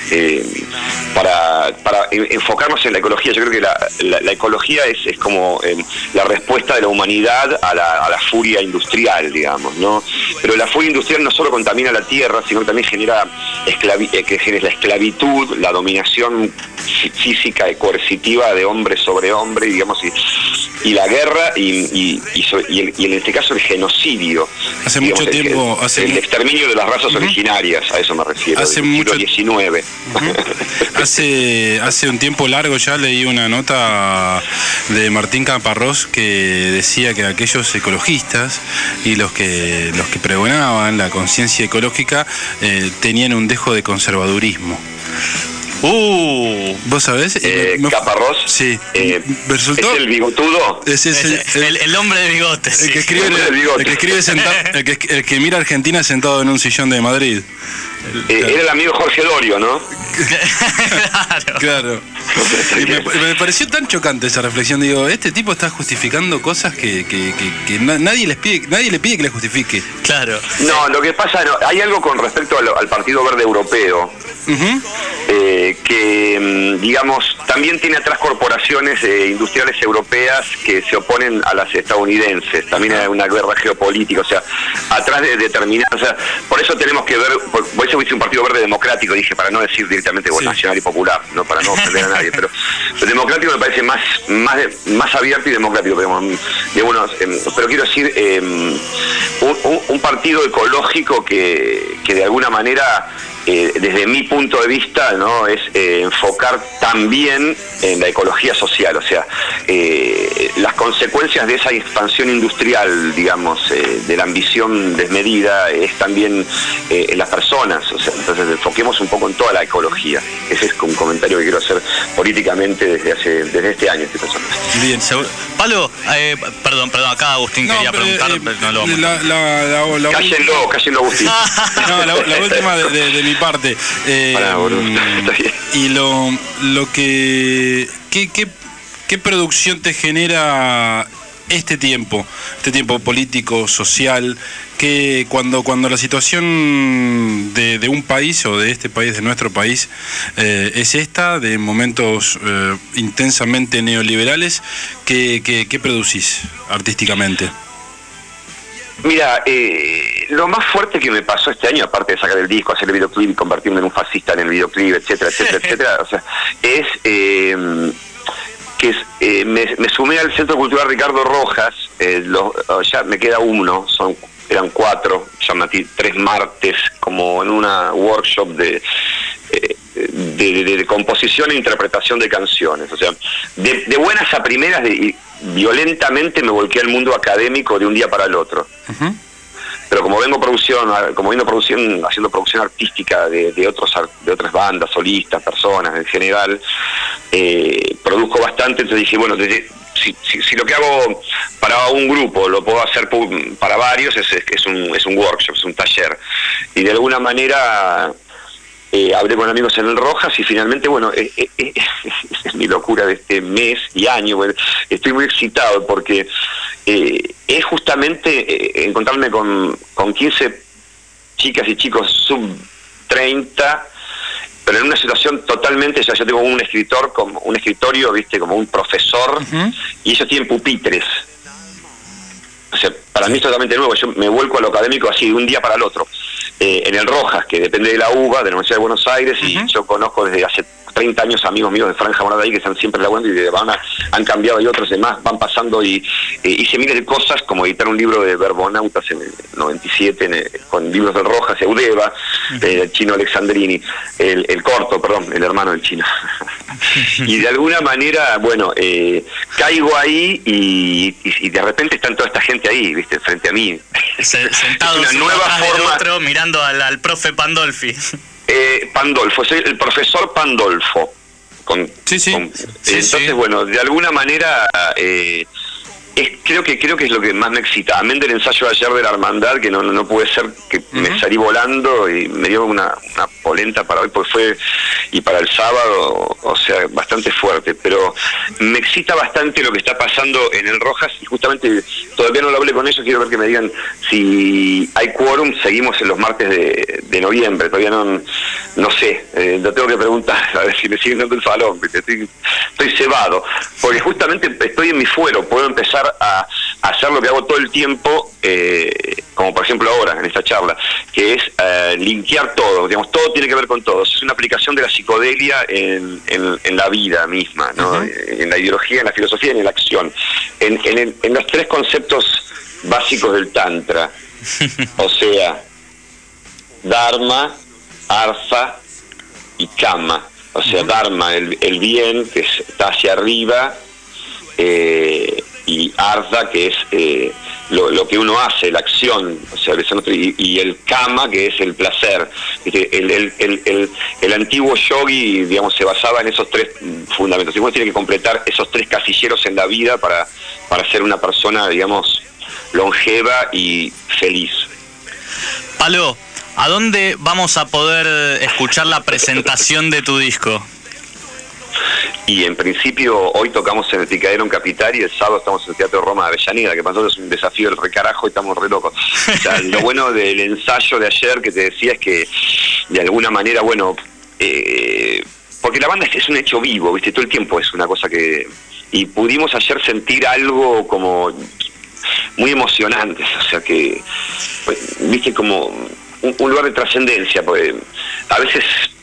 para enfocarnos en la ecología. Yo creo que la ecología es como la respuesta de la humanidad a la furia industrial, digamos, ¿no? Pero la furia industrial no solo contamina la tierra, sino que también genera la esclavitud, la dominación física y coercitiva de hombre sobre hombre, digamos, y la guerra y en este caso el genocidio.
Hace mucho tiempo,
el exterminio de las razas originarias, a eso me refiero.
Hace
mucho siglo XIX.
Hace un tiempo largo ya leí una nota de Martín Caparrós que decía que aquellos ecologistas y los que pregonaban la conciencia ecológica tenían un dejo de conservadurismo. ¿Vos sabés?
Caparrós.
Sí.
Resultó, ¿es el bigotudo?
Es
el hombre de bigotes.
El que escribe, el que mira a Argentina sentado en un sillón de Madrid.
Era el amigo Jorge Dorio, ¿no?
Claro. Y me pareció tan chocante esa reflexión. Digo, este tipo está justificando cosas que nadie le pide que le justifique.
Claro.
No, lo que pasa, hay algo con respecto al Partido Verde Europeo, que, digamos, también tiene atrás corporaciones industriales europeas que se oponen a las estadounidenses. También hay una guerra geopolítica, o sea, atrás de determinadas... O sea, por eso tenemos que ver... Por eso hice un Partido Verde democrático, dije, para no decir directamente nacional y popular, no para no ofender a nadie, pero democrático me parece más abierto y democrático, pero quiero decir, un partido ecológico que de alguna manera, desde mi punto de vista, ¿no?, es enfocar también en la ecología social, o sea, las consecuencias de esa expansión industrial, digamos, de la ambición desmedida, es también en las personas, o sea, entonces enfoquemos un poco en toda la ecología. Ese es un comentario que quiero hacer políticamente desde este año.
Bien, Pablo, perdón, acá Agustín quería preguntar, pero no lo
Cállenlo, Agustín.
No, la última de mi parte. Y lo que... ¿Qué producción te genera este tiempo político, social, que cuando la situación de un país o de este país, de nuestro país, es esta, de momentos intensamente neoliberales, ¿qué producís artísticamente?
Mira, lo más fuerte que me pasó este año, aparte de sacar el disco, hacer el videoclip y convertirme en un fascista en el videoclip, etcétera, o sea, es... me sumé al Centro Cultural Ricardo Rojas, ya me queda uno, eran 4, ya metí 3 martes como en una workshop de composición e interpretación de canciones, o sea, de buenas a primeras, violentamente me volqué al mundo académico de un día para el otro. Pero como vengo haciendo producción artística de otras bandas, solistas, personas en general, produzco bastante, entonces dije, bueno, si lo que hago para un grupo lo puedo hacer para varios, es un workshop, es un taller, y de alguna manera hablé con amigos en el Rojas y finalmente, bueno, es mi locura de este mes y año, bueno, estoy muy excitado porque es justamente encontrarme con 15 chicas y chicos sub 30, pero en una situación totalmente, o sea, yo tengo un escritorio, viste, como un profesor, y ellos tienen pupitres. O sea, para mí es totalmente nuevo, yo me vuelco a lo académico así de un día para el otro. En el Rojas, que depende de la UBA, de la Universidad de Buenos Aires, y yo conozco desde hace 30 años amigos míos de Franja Morada ahí que están siempre laburando y han cambiado, y otros demás van pasando, y hice miles de cosas, como editar un libro de Verbonautas en el 97 con libros del Rojas, Eudeva, el chino Alexandrini, el corto, perdón, el hermano del chino. Y de alguna manera, bueno, caigo ahí y de repente están toda esta gente ahí, ¿viste? Frente a mí.
Sentados
una nueva forma.
Otro, mirando al profe Pandolfi.
Pandolfo, soy el profesor Pandolfo. Entonces, bueno, de alguna manera creo que es lo que más me excita. Amén del ensayo de ayer de la hermandad, que no puede ser que me salí volando y me dio una polenta para hoy, pues fue, y para el sábado, o sea, bastante fuerte. Pero me excita bastante lo que está pasando en el Rojas, y justamente todavía no lo hablé con ellos, quiero ver que me digan si hay quórum. Seguimos en los martes de noviembre, todavía no sé, lo tengo que preguntar, a ver si me siguen dando el salón, estoy cebado, porque justamente estoy en mi fuero, puedo empezar a hacer lo que hago todo el tiempo, como por ejemplo ahora en esta charla, que es linkear todo, digamos, todo tiene que ver con todo. Es una aplicación de la psicodelia en la vida misma, ¿no? En la ideología, en la filosofía y en la acción, en los tres conceptos básicos del Tantra, o sea, Dharma, Artha y Kama. O sea, Dharma, el bien, que está hacia arriba, y Artha, que es lo que uno hace, la acción, o sea, y el Kama, que es el placer. El antiguo yogi, digamos, se basaba en esos tres fundamentos. Y uno tiene que completar esos tres casilleros en la vida para ser una persona, digamos, longeva y feliz.
Palo, ¿a dónde vamos a poder escuchar la presentación de tu disco?
Y en principio hoy tocamos en el Picadero en Capital y el sábado estamos en el Teatro Roma de Avellaneda, que para nosotros es un desafío del recarajo y estamos re locos. O sea, lo bueno del ensayo de ayer que te decía es que de alguna manera, bueno, porque la banda es un hecho vivo, ¿viste? Todo el tiempo es una cosa que... Y pudimos ayer sentir algo como muy emocionante, o sea que, viste, como un lugar de trascendencia, porque a veces...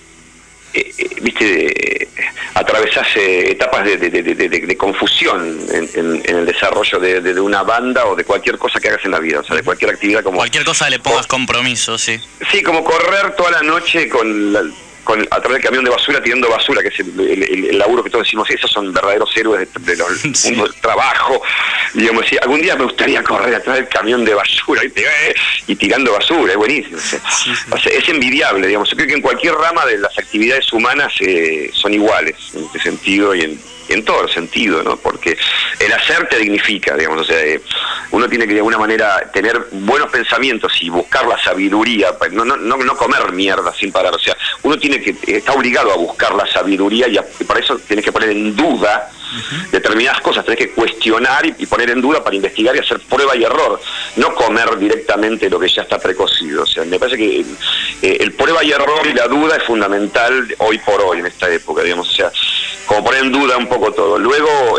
viste, atravesás etapas de confusión en el desarrollo de una banda o de cualquier cosa que hagas en la vida, o sea, de cualquier actividad, como
cualquier cosa le pongas compromiso, sí.
Sí, como correr toda la noche a través del camión de basura tirando basura, que es el laburo que todos decimos, esos son verdaderos héroes del mundo del trabajo. Digamos, si algún día me gustaría correr a través del camión de basura y tirando basura, es buenísimo. O sea, es envidiable, digamos. Yo creo que en cualquier rama de las actividades humanas son iguales, en este sentido y en todos los sentidos, ¿no? Porque el hacer te dignifica, digamos, o sea, uno tiene que de alguna manera tener buenos pensamientos y buscar la sabiduría, no comer mierda sin parar, o sea, uno está obligado a buscar la sabiduría y para eso tienes que poner en duda determinadas cosas, tenés que cuestionar y poner en duda para investigar y hacer prueba y error, no comer directamente lo que ya está precocido. O sea, me parece que el prueba y error y la duda es fundamental hoy por hoy en esta época, digamos, o sea, como poner en duda un poco todo. Luego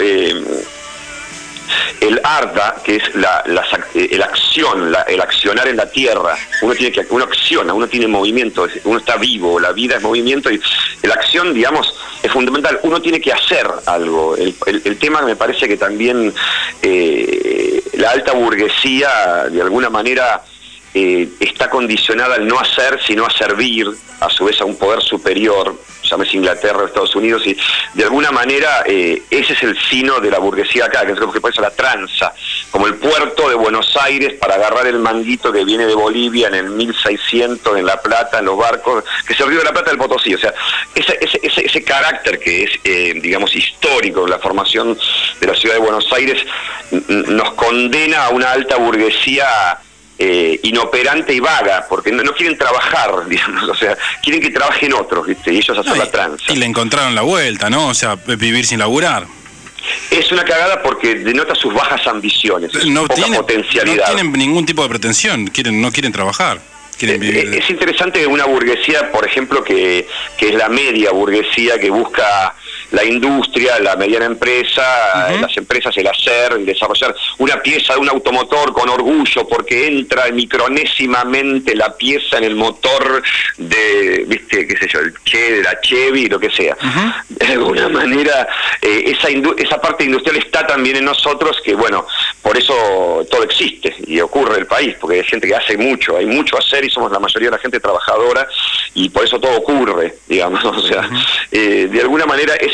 el artha, que es el accionar en la tierra. Uno acciona, uno tiene movimiento, uno está vivo, la vida es movimiento y la acción, digamos, es fundamental. Uno tiene que hacer algo. El tema me parece que también la alta burguesía, de alguna manera, está condicionada al no hacer, sino a servir, a su vez, a un poder superior, llámese Inglaterra o Estados Unidos, y de alguna manera ese es el sino de la burguesía acá, que es por eso la tranza, como el puerto de Buenos Aires para agarrar el manguito que viene de Bolivia en el 1600 en La Plata, en los barcos, que se río de La Plata del Potosí. O sea, ese carácter que es, digamos, histórico, la formación de la ciudad de Buenos Aires, nos condena a una alta burguesía inoperante y vaga, porque no quieren trabajar, digamos, o sea, quieren que trabajen otros, ¿viste? Y ellos hacen la tranza.
Y le encontraron la vuelta, ¿no? O sea, vivir sin laburar.
Es una cagada porque denota sus bajas ambiciones, poca potencialidad.
No tienen ningún tipo de pretensión, no quieren trabajar. Quieren vivir.
Es interesante una burguesía, por ejemplo, que es la media burguesía, que busca la industria, la mediana empresa, las empresas, el hacer, el desarrollar una pieza de un automotor con orgullo porque entra micronésimamente la pieza en el motor de, viste, qué sé yo, de la Chevy, lo que sea. De alguna manera, esa parte industrial está también en nosotros, que bueno, por eso todo existe y ocurre en el país, porque hay gente que hace mucho, hay mucho a hacer y somos la mayoría de la gente trabajadora y por eso todo ocurre, digamos, o sea, de alguna manera eso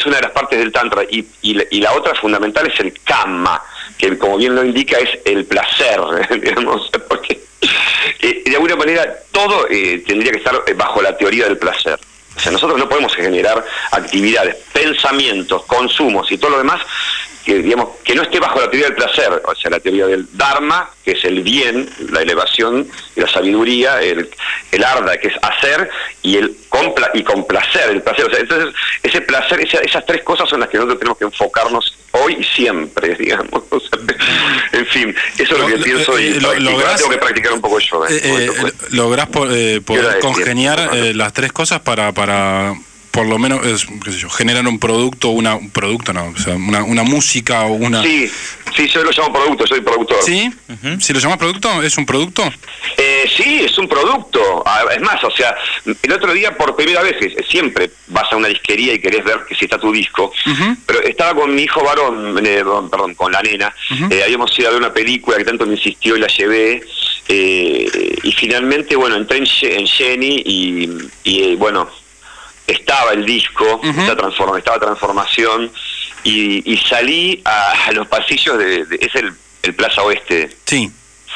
una de las partes del Tantra, y la otra fundamental es el Kama, que como bien lo indica es el placer, digamos, porque de alguna manera todo tendría que estar bajo la teoría del placer. O sea, nosotros no podemos generar actividades, pensamientos, consumos y todo lo demás que, digamos, que no esté bajo la teoría del placer, o sea, la teoría del Dharma, que es el bien, la elevación y la sabiduría, el Arda, que es hacer, y complacer, el placer. O sea, entonces, ese placer, esas tres cosas son las que nosotros tenemos que enfocarnos hoy y siempre, digamos. O sea, en fin, eso es lo que pienso y tengo que practicar un poco yo.
¿Lográs poder congeniar las tres cosas para por lo menos, qué sé yo, generar un producto, una música o una...
Sí, yo lo llamo producto, soy productor.
¿Sí? ¿Si lo llamas producto? ¿Es un producto?
Sí, es un producto. Es más, o sea, el otro día por primera vez, siempre vas a una disquería y querés ver que si está tu disco, pero estaba con mi hijo varón, con la nena, habíamos ido a ver una película que tanto me insistió y la llevé, y finalmente, bueno, entré en Jenny y bueno, estaba el disco, estaba Transformación, y salí a los pasillos es el Plaza Oeste.
Sí.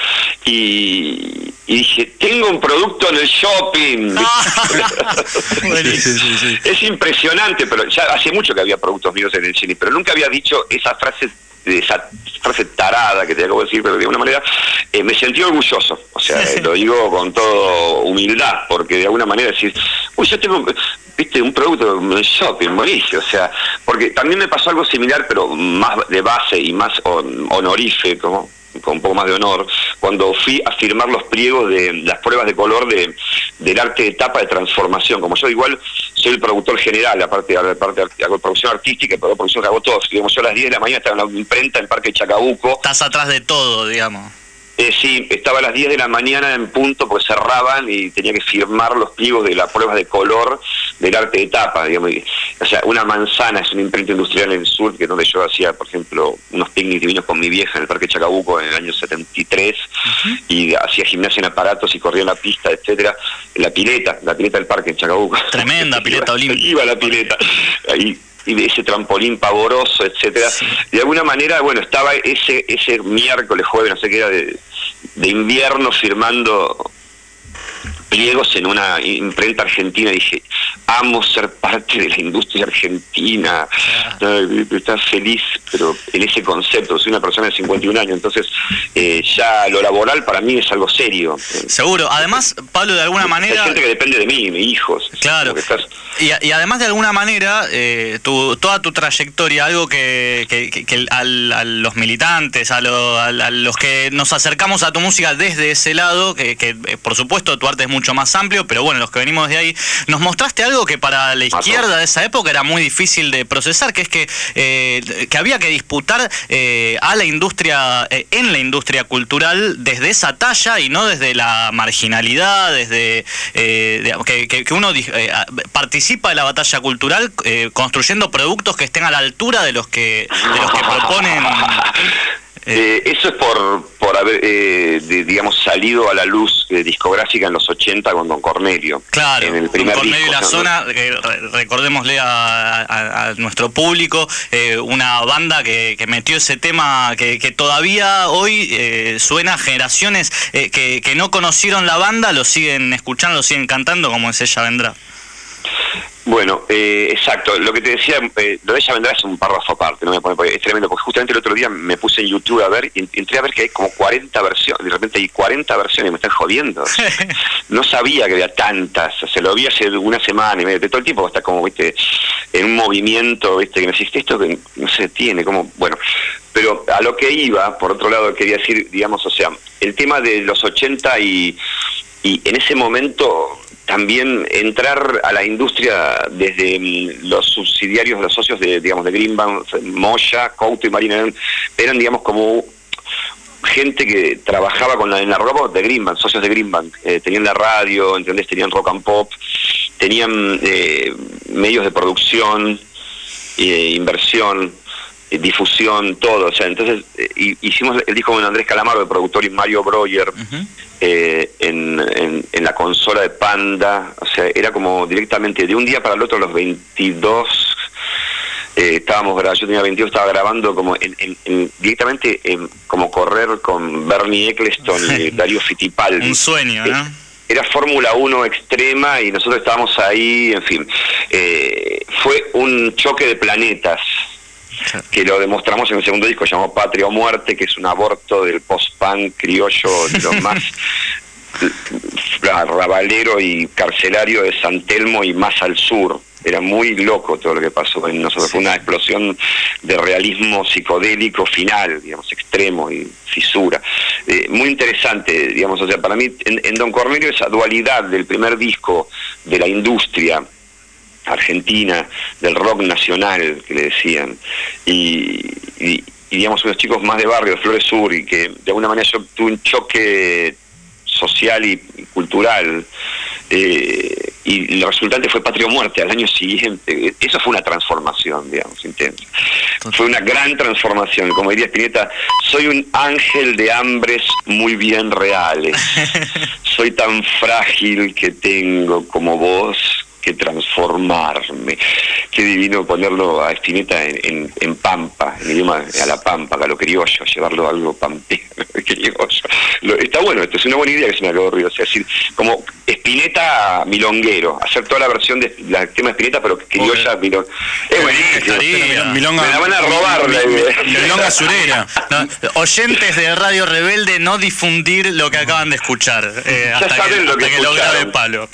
Y dije, tengo un producto en el shopping.
Sí.
Es impresionante, pero ya hace mucho que había productos míos en el cine, pero nunca había dicho esa frase tarada que te acabo de decir, pero de alguna manera me sentí orgulloso, o sea, lo digo con toda humildad, porque de alguna manera decir, yo tengo, viste, un producto en el shopping, buenísimo, o sea, porque también me pasó algo similar, pero más de base y más honorífico, con un poco más de honor, cuando fui a firmar los pliegos de las pruebas de color del arte de tapa de Transformación. Como yo igual soy el productor general, aparte hago producción artística, pero producción que hago todo. Digamos, yo a las 10 de la mañana estaba en la imprenta en Parque Chacabuco.
Estás atrás de todo, digamos.
Sí, estaba a las 10 de la mañana en punto, pues cerraban y tenía que firmar los pliegos de las pruebas de color del arte de tapa, digamos. O sea, Una Manzana es una imprenta industrial en el sur, que es donde yo hacía, por ejemplo, unos picnics divinos con mi vieja en el Parque Chacabuco en el año 73, y hacía gimnasia en aparatos y corría en la pista, etcétera. La pileta del parque en Chacabuco.
Tremenda pileta olímpica.
Iba a la pileta. Ahí. Y de ese trampolín pavoroso, etcétera. Sí. De alguna manera, bueno, estaba ese miércoles, jueves, no sé qué era, de invierno, firmando pliegos en una imprenta argentina. Dije, amo ser parte de la industria argentina. Estás feliz, pero en ese concepto. Soy una persona de 51 años, entonces ya lo laboral para mí es algo serio.
Seguro. Además, Pablo, de alguna manera...
Hay gente que depende de mí, mis hijos.
Claro. Y además, de alguna manera, toda tu trayectoria, algo que a los militantes, a los que nos acercamos a tu música desde ese lado, que por supuesto tu arte es mucho más amplio, pero bueno, los que venimos de ahí, nos mostraste algo que para la izquierda de esa época era muy difícil de procesar, que es que había que disputar a la industria, en la industria cultural, desde esa talla y no desde la marginalidad, desde que uno participa de la batalla cultural construyendo productos que estén a la altura de los que proponen.
Eso es por haber, digamos, salido a la luz discográfica en los 80 con Don Cornelio.
Claro,
en el primer
Don Cornelio
disco,
y la Zona, recordémosle a nuestro público, una banda que metió ese tema que todavía hoy suena a generaciones que no conocieron la banda, lo siguen escuchando, lo siguen cantando, como es Ella Vendrá.
Bueno, exacto, lo que te decía, lo de Ella Vendrá es un párrafo aparte, ¿no? Es tremendo, porque justamente el otro día me puse en YouTube a ver, y entré a ver que hay como 40 versiones, de repente hay 40 versiones, me están jodiendo. No sabía que había tantas, o sea, lo vi hace una semana y medio, de todo el tiempo está como, viste, en un movimiento, viste, que me existe esto que no se tiene, como, bueno. Pero a lo que iba, por otro lado, quería decir, digamos, o sea, el tema de los 80 y en ese momento... También entrar a la industria desde los subsidiarios, los socios de Greenbank, Moya, Couto y Marina, eran digamos como gente que trabajaba en la ropa de Greenbank, socios de Greenbank, tenían la radio, ¿entendés? Tenían rock and pop, tenían medios de producción, inversión, difusión, todo, o sea, entonces hicimos el disco con Andrés Calamaro, de productor, y Mario Breuer, en la consola de Panda, o sea, era como directamente de un día para el otro, los 22 yo tenía 22, estaba grabando como directamente como correr con Bernie Eccleston y Darío Fittipaldi.
Un sueño, ¿no?
Era Fórmula 1 extrema y nosotros estábamos ahí, en fin. Fue un choque de planetas, que lo demostramos en el segundo disco, llamado Patria o Muerte, que es un aborto del post-punk criollo, de lo más rabalero y carcelario de San Telmo y más al sur. Era muy loco todo lo que pasó en nosotros. Fue una explosión de realismo psicodélico final, digamos, extremo y fisura. Muy interesante, digamos, o sea, para mí en Don Cornelio esa dualidad del primer disco de la industria argentina, del rock nacional, que le decían, y digamos unos chicos más de barrio, de Flores Sur, y que de alguna manera yo tuve un choque social y cultural, y el resultante fue Patria o Muerte al año siguiente. Eso fue una transformación, digamos, intensa. Fue una gran transformación. Como diría Spinetta, soy un ángel de hambres muy bien reales. Soy tan frágil que tengo como vos que transformarme. Qué divino ponerlo a Spinetta en pampa, en idioma a la pampa, a lo criollo, llevarlo a algo pampero, criollo. Está bueno, esto es una buena idea que se me acabó de ocurrir, o sea, decir, como Spinetta milonguero, hacer toda la versión de la tema de Spinetta, pero criolla milonga. Es buenísimo.
Milonga,
me la van a robar la idea.
Milonga surera.
No, oyentes de Radio Rebelde, no difundir lo que acaban de escuchar, hasta
saben lo que
lo grabe Palo.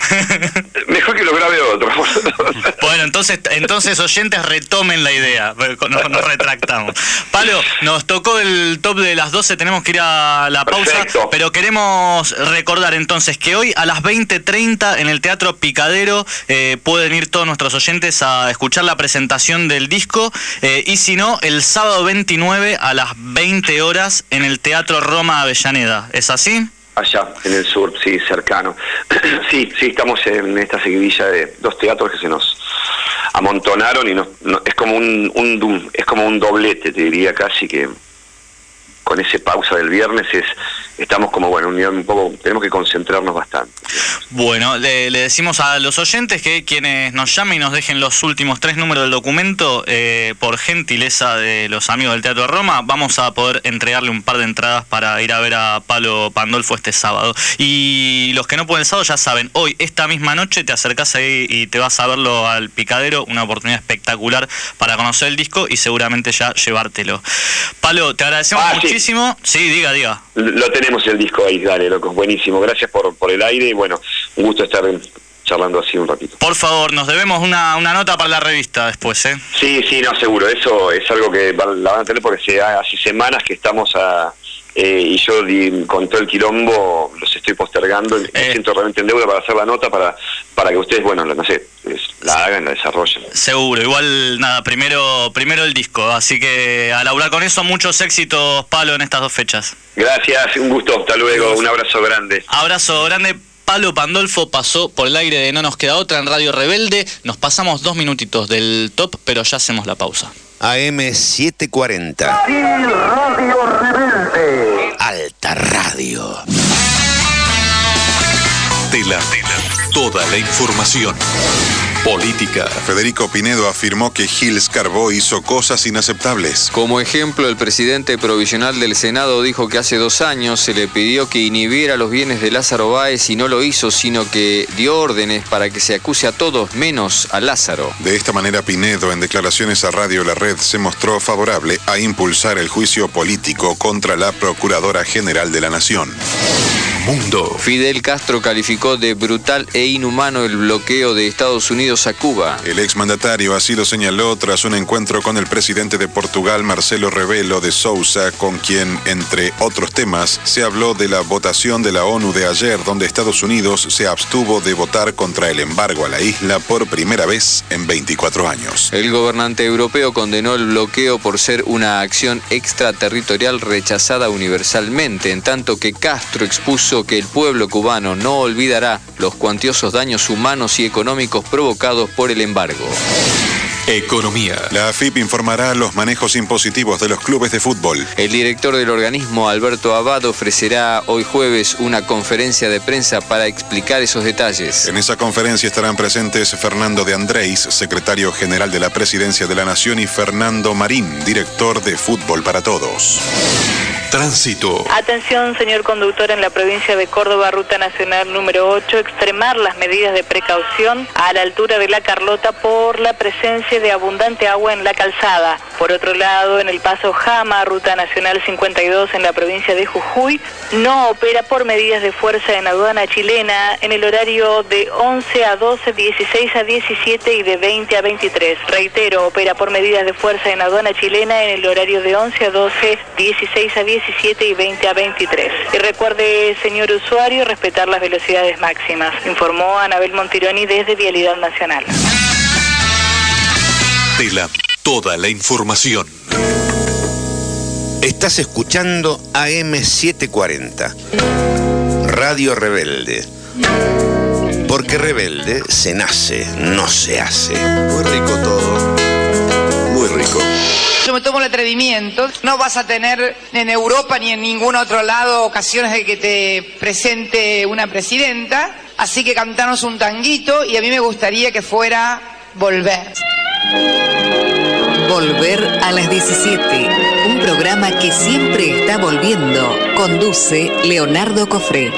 Mejor que lo grabe otro.
Bueno, entonces oyentes, retomen la idea, nos retractamos. Palo, nos tocó el top de las 12, tenemos que ir a la pausa.
Perfecto.
Pero queremos recordar entonces que hoy a las 20:30 en el Teatro Picadero pueden ir todos nuestros oyentes a escuchar la presentación del disco, y si no, el sábado 29 a las 20 horas en el Teatro Roma Avellaneda. ¿Es así?
Allá, en el sur, sí, cercano. Sí, estamos en esta seguidilla de dos teatros que se nos amontonaron y es como es como un doblete, te diría casi, que con ese pausa del viernes estamos como, bueno, un poco, tenemos que concentrarnos bastante.
Bueno, le decimos a los oyentes que quienes nos llamen y nos dejen los últimos 3 números del documento, por gentileza de los amigos del Teatro de Roma, vamos a poder entregarle un par de entradas para ir a ver a Palo Pandolfo este sábado. Y los que no pueden el sábado ya saben, hoy, esta misma noche, te acercás ahí y te vas a verlo al Picadero, una oportunidad espectacular para conocer el disco y seguramente ya llevártelo. Palo, te agradecemos muchísimo. Sí, diga.
Lo tenemos el disco ahí, dale, loco, buenísimo. Gracias por el aire y bueno, un gusto estar charlando así un ratito.
Por favor, nos debemos una nota para la revista después, ¿eh?
Sí, no, seguro. Eso es algo que la van a tener porque hace semanas que estamos y yo con todo el quilombo los estoy postergando. Me siento realmente en deuda para hacer la nota para que ustedes, bueno, no sé, la hagan, la desarrollen.
Seguro, igual nada, primero el disco, así que a laburar con eso. Muchos éxitos, Palo, en estas 2 fechas.
Gracias, un gusto, hasta luego, un abrazo grande.
Abrazo grande. Palo Pandolfo pasó por el aire de No Nos Queda Otra en Radio Rebelde. Nos pasamos 2 minutitos del top, pero ya hacemos la pausa.
AM 740.
Radio Rebelde.
Alta Radio.
Tela. Toda la información. Política.
Federico Pinedo afirmó que Gilles Carbó hizo cosas inaceptables.
Como ejemplo, el presidente provisional del Senado dijo que hace 2 años se le pidió que inhibiera los bienes de Lázaro Báez y no lo hizo, sino que dio órdenes para que se acuse a todos menos a Lázaro.
De esta manera, Pinedo, en declaraciones a Radio La Red, se mostró favorable a impulsar el juicio político contra la Procuradora General de la Nación.
Mundo.
Fidel Castro calificó de brutal e inhumano el bloqueo de Estados Unidos a Cuba.
El exmandatario así lo señaló tras un encuentro con el presidente de Portugal, Marcelo Rebelo de Sousa, con quien, entre otros temas, se habló de la votación de la ONU de ayer, donde Estados Unidos se abstuvo de votar contra el embargo a la isla por primera vez en 24 años.
El gobernante europeo condenó el bloqueo por ser una acción extraterritorial rechazada universalmente, en tanto que Castro expuso que el pueblo cubano no olvidará los cuantiosos daños humanos y económicos provocados por el embargo.
Economía.
La AFIP informará los manejos impositivos de los clubes de fútbol.
El director del organismo, Alberto Abad, ofrecerá hoy jueves una conferencia de prensa para explicar esos detalles.
En esa conferencia estarán presentes Fernando de Andrés, secretario general de la Presidencia de la Nación, y Fernando Marín, director de Fútbol para Todos.
Tránsito.
Atención, señor conductor, en la provincia de Córdoba, ruta nacional número 8, extremar las medidas de precaución a la altura de La Carlota por la presencia de abundante agua en la calzada. Por otro lado, en el paso Jama, ruta nacional 52 en la provincia de Jujuy, no opera por medidas de fuerza en aduana chilena en el horario de 11 a 12, 16 a 17 y de 20 a 23. Reitero, opera por medidas de fuerza en aduana chilena en el horario de 11 a 12, 16 a 17 y 20 a 23. Y recuerde, señor usuario, respetar las velocidades máximas. Informó Anabel Montironi desde Vialidad Nacional.
Toda la información.
Estás escuchando AM740, Radio Rebelde. Porque rebelde se nace, no se hace.
Muy rico todo. Muy rico.
Yo me tomo el atrevimiento. No vas a tener en Europa ni en ningún otro lado ocasiones de que te presente una presidenta. Así que cantanos un tanguito y a mí me gustaría que fuera Volver.
Volver a las 17. Un programa que siempre está volviendo. Conduce Leonardo Cofré.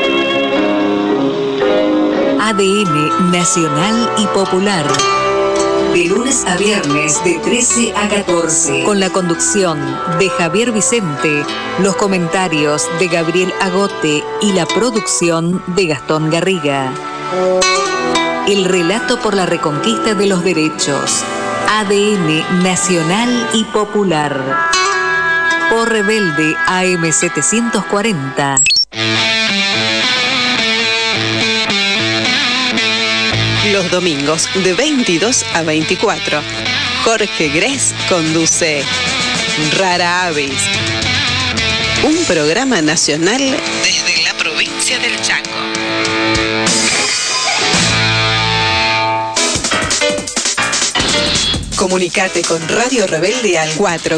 ADN nacional y popular. De lunes a viernes de 13 a 14. Con la conducción de Javier Vicente, los comentarios de Gabriel Agote y la producción de Gastón Garriga. El relato por la reconquista de los derechos. ADN nacional y popular. Por Rebelde AM740. Los domingos de 22 a 24. Jorge Gress conduce Rara Avis. Un programa nacional desde la provincia del Chaco. Comunicate con Radio Rebelde al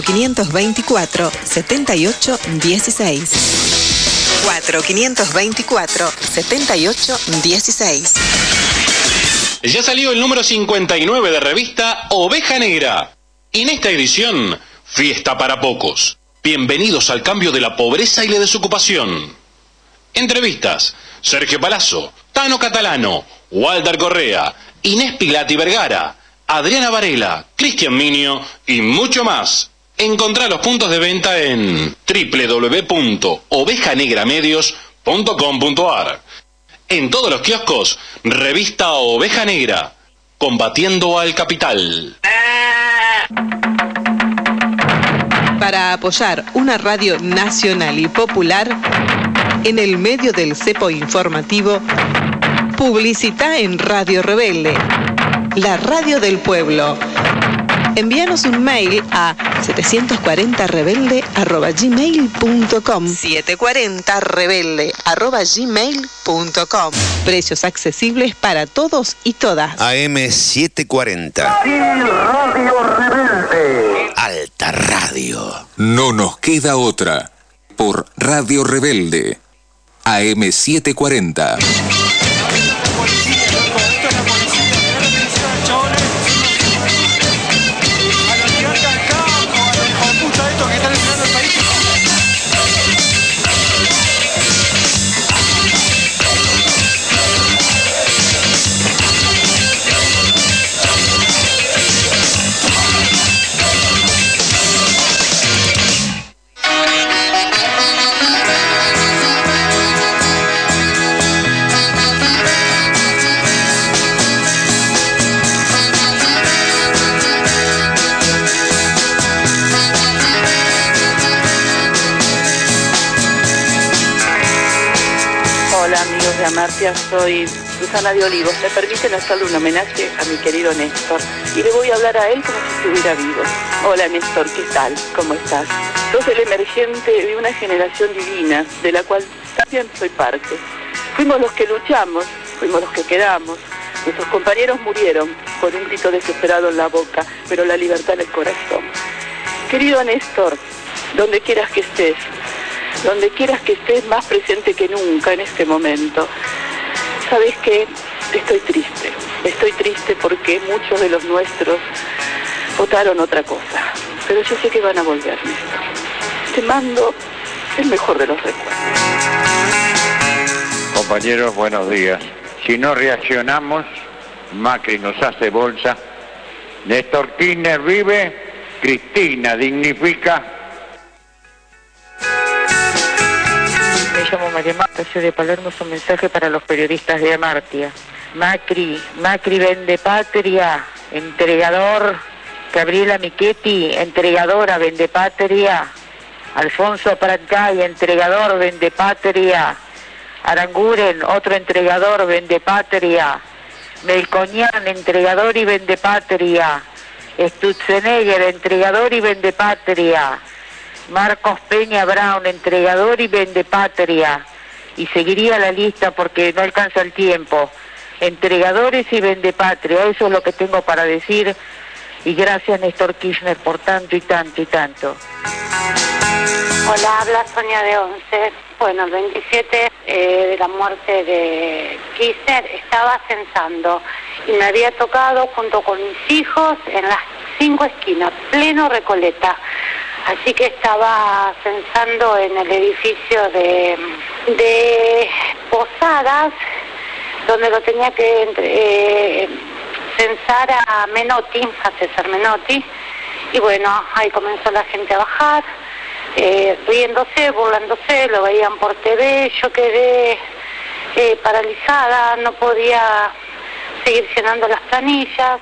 4524-7816. 4524-7816.
Ya salió el número 59 de revista Oveja Negra. En esta edición, fiesta para pocos. Bienvenidos al cambio de la pobreza y la desocupación. Entrevistas: Sergio Palazzo, Tano Catalano, Walter Correa, Inés Pilati Vergara, Adriana Varela, Cristian Minio y mucho más. Encontrá los puntos de venta en www.ovejanegramedios.com.ar. En todos los kioscos, revista Oveja Negra, combatiendo al capital.
Para apoyar una radio nacional y popular, en el medio del cepo informativo, publicita en Radio Rebelde, la radio del pueblo. Envíanos un mail a 740rebelde@gmail.com. 740rebelde@gmail.com. Precios accesibles para todos y todas.
AM740.
Radio Rebelde.
Alta Radio.
No nos queda otra. Por Radio Rebelde. AM740.
Amartya, soy Susana de Olivos. Me permiten hacerle un homenaje a mi querido Néstor y le voy a hablar a él como si estuviera vivo. Hola Néstor, ¿qué tal? ¿Cómo estás? Sos el emergente de una generación divina, de la cual también soy parte. Fuimos los que luchamos, fuimos los que quedamos. Nuestros compañeros murieron, con un grito desesperado en la boca, pero la libertad en el corazón. Querido Néstor, donde quieras que estés más presente que nunca en este momento. ¿Sabes qué? Estoy triste porque muchos de los nuestros votaron otra cosa, pero yo sé que van a volver, Néstor. Te mando el mejor de los recuerdos.
Compañeros, buenos días. Si no reaccionamos, Macri nos hace bolsa. Néstor Kirchner vive, Cristina dignifica.
Me llamo María Marta, soy de Palermo, es un mensaje para los periodistas de Amartya. Macri vende patria, entregador. Gabriela Michetti, entregadora, vende patria. Alfonso Pratgay, entregador, vende patria. Aranguren, otro entregador, vende patria. Melconian, entregador y vende patria. Stutzenegger, entregador y vende patria. Marcos Peña Brown, entregador y vende patria. Y seguiría la lista porque no alcanza el tiempo. Entregadores y vende patria, eso es lo que tengo para decir. Y gracias, Néstor Kirchner, por tanto y tanto y tanto.
Hola, habla Sonia de 11. Bueno, el 27 de la muerte de Kirchner estaba censando y me había tocado junto con mis hijos en las 5 esquinas, pleno Recoleta. Así que estaba censando en el edificio de Posadas, donde lo tenía que censar a Menotti, a César Menotti. Y bueno, ahí comenzó la gente a bajar. Riéndose, burlándose, lo veían por TV, yo quedé paralizada, no podía seguir llenando las planillas.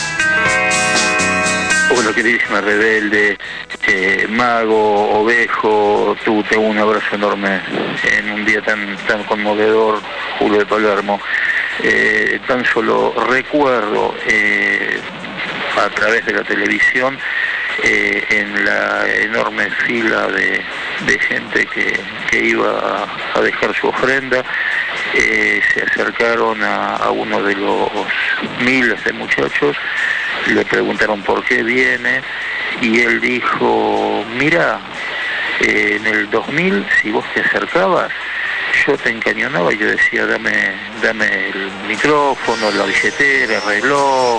Hola, queridísima Rebelde, Mago, Ovejo, tengo un abrazo enorme en un día tan conmovedor, Julio de Palermo. Tan solo recuerdo a través de la televisión en la enorme fila de gente que iba a dejar su ofrenda, se acercaron a uno de los miles de muchachos, le preguntaron por qué viene y él dijo: mira, en el 2000 si vos te acercabas yo te encañonaba y yo decía dame el micrófono, la billetera, el reloj.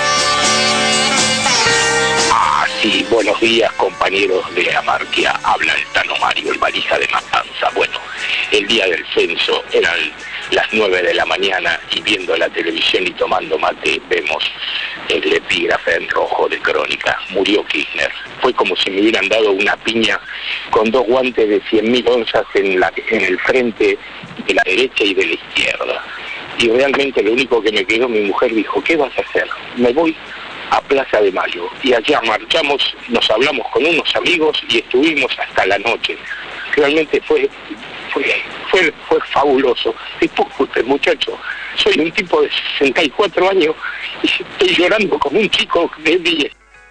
Sí, buenos días, compañeros de Amartya. Habla el Tano Mario, el valija de Matanza. Bueno, el día del censo eran las 9 de la mañana y viendo la televisión y tomando mate vemos el epígrafe en rojo de Crónica: murió Kirchner. Fue como si me hubieran dado una piña con 2 guantes de 100.000 onzas en el frente de la derecha y de la izquierda. Y realmente lo único que me quedó, mi mujer dijo: ¿qué vas a hacer? Me voy a Plaza de Mayo, y allá marchamos, nos hablamos con unos amigos y estuvimos hasta la noche. Realmente fue fabuloso. Disculpe, muchacho, soy un tipo de 64 años y estoy llorando como un chico de 10.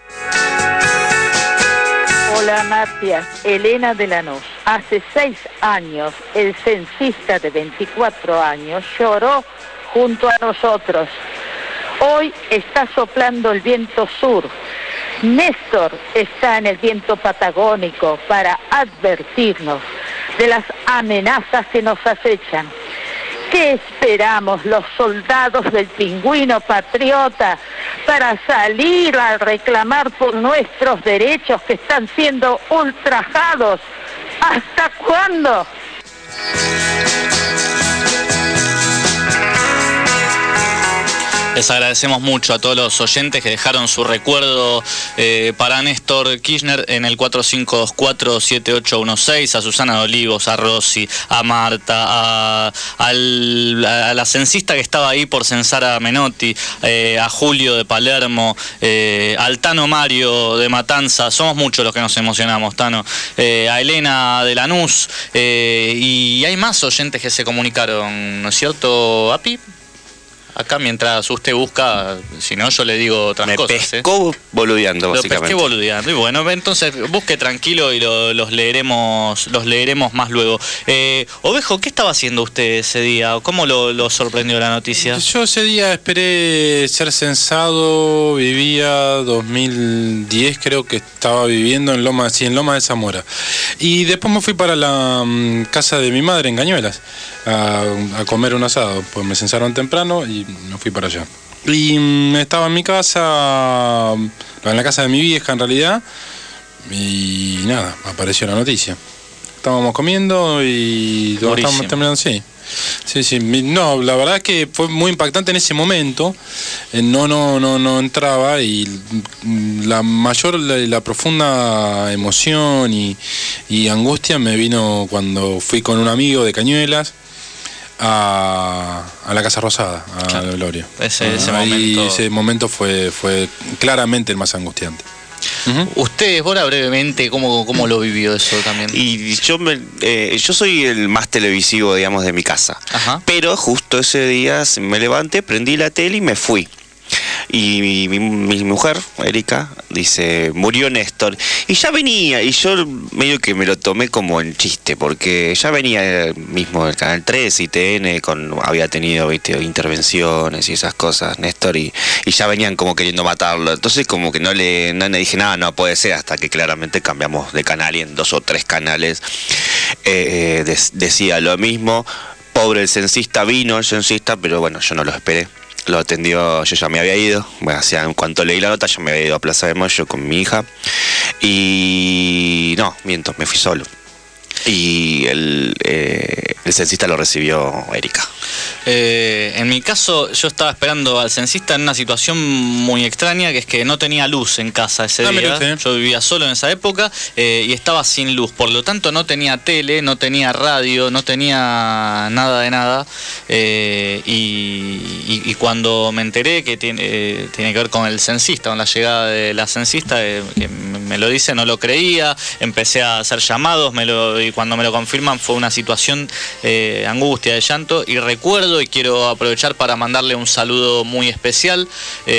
Hola, Amartya, Elena de Lanús. Hace 6 años el censista de 24 años lloró junto a nosotros. Hoy está soplando el viento sur. Néstor está en el viento patagónico para advertirnos de las amenazas que nos acechan. ¿Qué esperamos los soldados del Pingüino Patriota para salir a reclamar por nuestros derechos que están siendo ultrajados? ¿Hasta cuándo?
Les agradecemos mucho a todos los oyentes que dejaron su recuerdo para Néstor Kirchner en el 4524-7816, a Susana de Olivos, a Rosy, a Marta, a la censista que estaba ahí por censar a Menotti, a Julio de Palermo, al Tano Mario de Matanza. Somos muchos los que nos emocionamos, Tano. A Elena de Lanús, y hay más oyentes que se comunicaron, ¿no es cierto, Api? Acá mientras usted busca, si no yo le digo otras cosas.
Me pescó boludeando, básicamente.
Lo pesqué boludeando. Y bueno, entonces busque tranquilo y los leeremos más luego. Ovejo, ¿qué estaba haciendo usted ese día? ¿Cómo lo sorprendió la noticia?
Yo ese día esperé ser censado, vivía 2010, creo que estaba viviendo en Loma de Zamora. Y después me fui para la casa de mi madre en Cañuelas a comer un asado, pues me censaron temprano y me fui para allá. Y estaba en mi casa, en la casa de mi vieja en realidad, y nada, apareció la noticia. Estábamos comiendo y estábamos terminando, sí. Sí, no, la verdad es que fue muy impactante en ese momento. No entraba, y la profunda emoción y angustia me vino cuando fui con un amigo de Cañuelas a la Casa Rosada, a la Gloria. Ese momento fue claramente el más angustiante.
Usted, Bora, brevemente, ¿cómo lo vivió eso también?
Y yo soy el más televisivo, digamos, de mi casa.
Ajá.
Pero justo ese día me levanté, prendí la tele y me fui. Y mi mujer, Erika, dice, murió Néstor. Y ya venía, y yo medio que me lo tomé como en chiste, porque ya venía mismo el Canal 3 y TN, había tenido, ¿viste?, intervenciones y esas cosas, Néstor, y ya venían como queriendo matarlo. Entonces como que no le dije nada, no puede ser, hasta que claramente cambiamos de canal y en 2 o 3 canales decía lo mismo. Pobre el censista, vino el censista, pero bueno, yo no lo esperé. Lo atendió, yo ya me había ido. Bueno, en cuanto leí la nota, yo me había ido a Plaza de Mayo con mi hija. Y no, miento, me fui solo. Y el censista lo recibió Erika.
En mi caso, yo estaba esperando al censista en una situación muy extraña, que es que no tenía luz en casa ese día. Yo vivía solo en esa época y estaba sin luz. Por lo tanto, no tenía tele, no tenía radio, no tenía nada de nada. Y cuando me enteré que tiene que ver con el censista, con la llegada de la censista, que me lo dice, no lo creía. Empecé a hacer llamados, y cuando me lo confirman fue una situación angustia, de llanto. Y recuerdo, y quiero aprovechar para mandarle un saludo muy especial,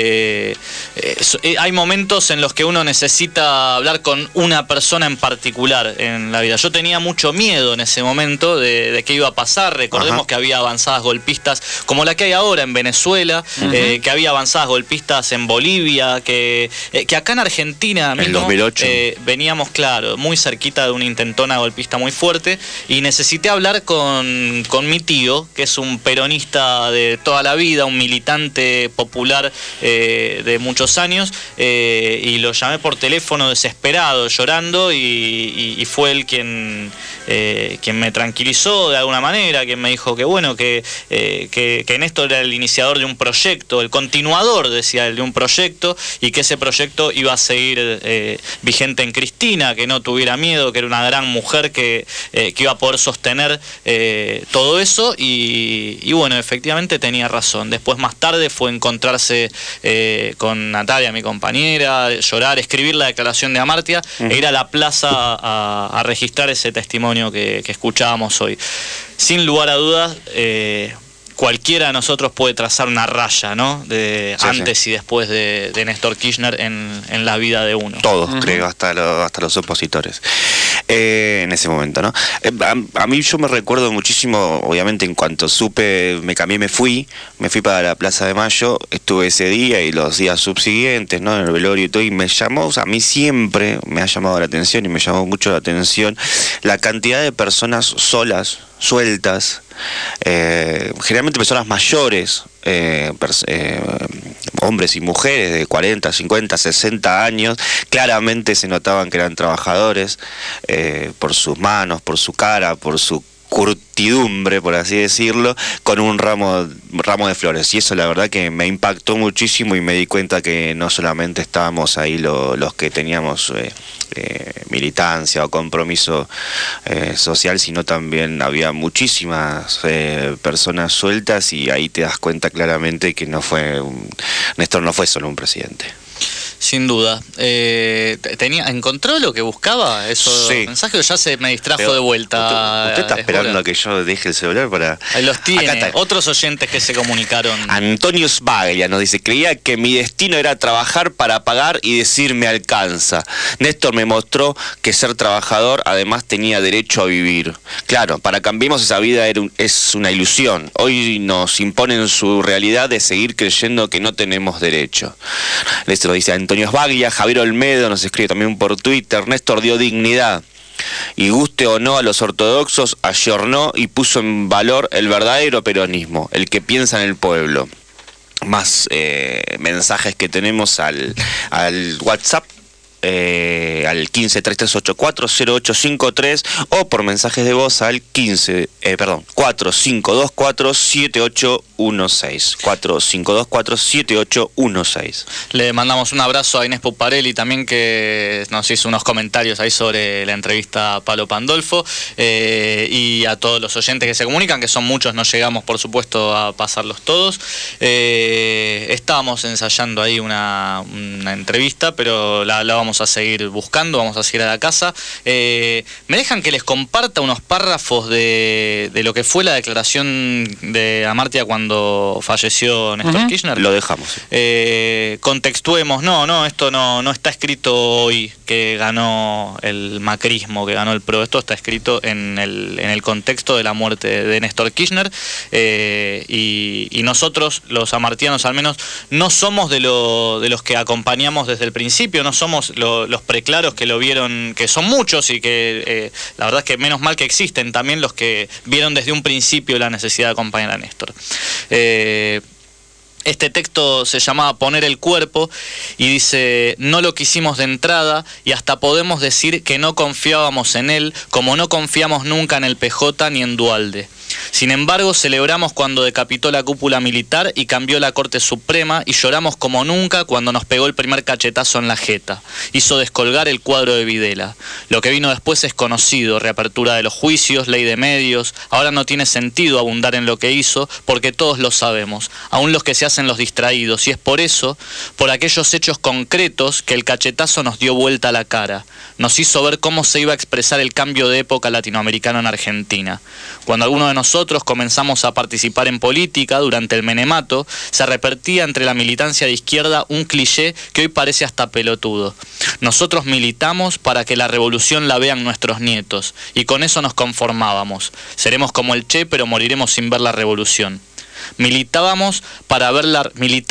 hay momentos en los que uno necesita hablar con una persona en particular en la vida. Yo tenía mucho miedo en ese momento de qué iba a pasar. Recordemos que había avanzadas golpistas como la que hay ahora en Venezuela, que había avanzadas golpistas en Bolivia, que acá en Argentina mismo,
en 2008
veníamos, claro, muy cerquita de una intentona golpista muy fuerte, y necesité hablar con mi tío, que es un peronista de toda la vida, un militante popular de muchos años, y lo llamé por teléfono desesperado, llorando, y fue él quien me tranquilizó de alguna manera, quien me dijo que bueno, que Néstor era el iniciador de un proyecto, el continuador, decía él, de un proyecto, y que ese proyecto iba a seguir vigente en Cristina, que no tuviera miedo, que era una gran mujer que iba a poder sostener todo eso, y bueno, efectivamente tenía razón. Después, más tarde, fue encontrarse con Natalia, mi compañera, llorar, escribir la declaración de Amartya, e ir a la plaza a registrar ese testimonio que escuchábamos hoy. Sin lugar a dudas, cualquiera de nosotros puede trazar una raya, ¿no?, de antes y después de Néstor Kirchner en la vida de uno.
Todos, creo, hasta los opositores. En ese momento, ¿no? A mí yo me recuerdo muchísimo, obviamente, en cuanto supe, me cambié, me fui para la Plaza de Mayo, estuve ese día y los días subsiguientes, ¿no?, en el velorio y todo, y me llamó, o sea, a mí siempre me ha llamado la atención, y me llamó mucho la atención la cantidad de personas solas, sueltas, generalmente personas mayores, hombres y mujeres de 40, 50, 60 años, claramente se notaban que eran trabajadores, por sus manos, por su cara, por su curtidumbre, por así decirlo, con un ramo de flores. Y eso la verdad que me impactó muchísimo, y me di cuenta que no solamente estábamos ahí los que teníamos militancia o compromiso social, sino también había muchísimas personas sueltas, y ahí te das cuenta claramente que Néstor no fue solo un presidente.
Sin duda. ¿Encontró lo que buscaba? ¿Esos mensajes? Ya se me distrajo de vuelta.
¿Usted está esperando a que yo deje el celular para...?
Ahí los tiene. Otros oyentes que se comunicaron.
Antonio Sbaglia nos dice: creía que mi destino era trabajar para pagar y decir me alcanza. Néstor me mostró que ser trabajador además tenía derecho a vivir. Claro, para Cambiemos esa vida es una ilusión. Hoy nos imponen su realidad de seguir creyendo que no tenemos derecho. Esto lo dice Antonio Sbaglia. Javier Olmedo nos escribe también por Twitter: Néstor dio dignidad y, guste o no a los ortodoxos, ayornó y puso en valor el verdadero peronismo, el que piensa en el pueblo. Más mensajes que tenemos al WhatsApp, al 1533840853, o por mensajes de voz al 45247816 45247816.
Le mandamos un abrazo a Inés Puparelli también, que nos hizo unos comentarios ahí sobre la entrevista a Palo Pandolfo, y a todos los oyentes que se comunican, que son muchos, no llegamos por supuesto a pasarlos todos. Estábamos ensayando ahí una entrevista, pero la vamos a seguir buscando, vamos a seguir a la casa. ¿Me dejan que les comparta unos párrafos de lo que fue la declaración de Amartya cuando falleció Néstor Kirchner?
Lo dejamos.
Contextuemos, esto no está escrito hoy que ganó el macrismo, que ganó el PRO. Esto está escrito en el contexto de la muerte de Néstor Kirchner, y nosotros, los amartianos al menos, no somos de los que acompañamos desde el principio, no somos los preclaros que lo vieron, que son muchos, y que la verdad es que menos mal que existen también los que vieron desde un principio la necesidad de acompañar a Néstor. Este texto se llamaba Poner el cuerpo y dice: no lo quisimos de entrada y hasta podemos decir que no confiábamos en él, como no confiamos nunca en el PJ ni en Duhalde. Sin embargo, celebramos cuando decapitó la cúpula militar y cambió la Corte Suprema, y lloramos como nunca cuando nos pegó el primer cachetazo en la jeta. Hizo descolgar el cuadro de Videla. Lo que vino después es conocido: reapertura de los juicios, ley de medios. Ahora no tiene sentido abundar en lo que hizo, porque todos lo sabemos, aún los que se hacen los distraídos, y es por eso, por aquellos hechos concretos, que el cachetazo nos dio vuelta a la cara. Nos hizo ver cómo se iba a expresar el cambio de época latinoamericano en Argentina. Cuando alguno de nosotros comenzamos a participar en política durante el menemato, se repartía entre la militancia de izquierda un cliché que hoy parece hasta pelotudo. Nosotros militamos para que la revolución la vean nuestros nietos, y con eso nos conformábamos. Seremos como el Che, pero moriremos sin ver la revolución. Militamos para ver la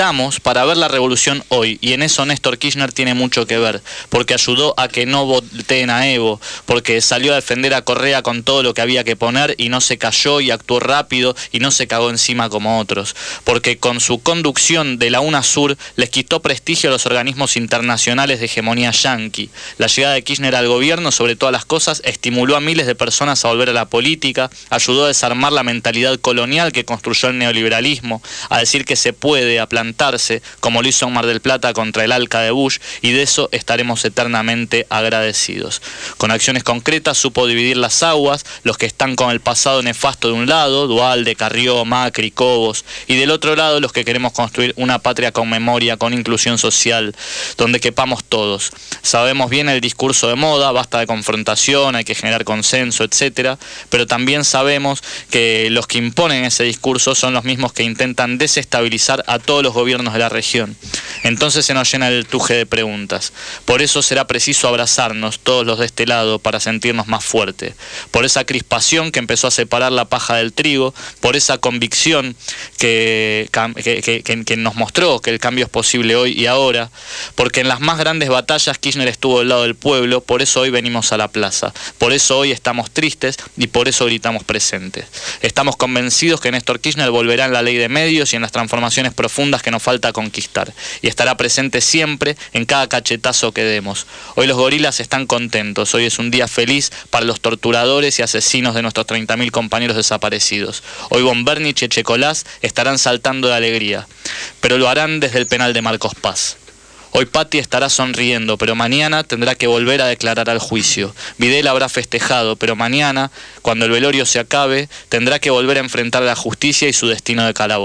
revolución hoy, y en eso Néstor Kirchner tiene mucho que ver, porque ayudó a que no voten a Evo, porque salió a defender a Correa con todo lo que había que poner y no se cayó y actuó rápido y no se cagó encima como otros, porque con su conducción de la UNASUR les quitó prestigio a los organismos internacionales de hegemonía yanqui. La llegada de Kirchner al gobierno, sobre todas las cosas, estimuló a miles de personas a volver a la política, ayudó a desarmar la mentalidad colonial que construyó el neoliberalismo, a decir que se puede, a plantarse, como lo hizo en Mar del Plata contra el ALCA de Bush, y de eso estaremos eternamente agradecidos. Con acciones concretas supo dividir las aguas, los que están con el pasado nefasto de un lado, Duhalde, Carrió, Macri, Cobos, y del otro lado los que queremos construir una patria con memoria, con inclusión social, donde quepamos todos. Sabemos bien el discurso de moda: basta de confrontación, hay que generar consenso, etcétera, pero también sabemos que los que imponen ese discurso son los mismos que intentan desestabilizar a todos los gobiernos de la región. Entonces se nos llena el tuje de preguntas. Por eso será preciso abrazarnos todos los de este lado para sentirnos más fuertes. Por esa crispación que empezó a separar la paja del trigo, por esa convicción que nos mostró que el cambio es posible hoy y ahora, porque en las más grandes batallas Kirchner estuvo del lado del pueblo. Por eso hoy venimos a la plaza, por eso hoy estamos tristes y por eso gritamos presentes. Estamos convencidos que Néstor Kirchner volverá en la ley de medios y en las transformaciones profundas que nos falta conquistar, y estará presente siempre en cada cachetazo que demos. Hoy los gorilas están contentos, hoy es un día feliz para los torturadores y asesinos de nuestros 30.000 compañeros desaparecidos. Hoy Bombernich y Echecolás estarán saltando de alegría, pero lo harán desde el penal de Marcos Paz. Hoy Patti estará sonriendo, pero mañana tendrá que volver a declarar al juicio. Videla habrá festejado, pero mañana, cuando el velorio se acabe, tendrá que volver a enfrentar a la justicia y su destino de calabozo.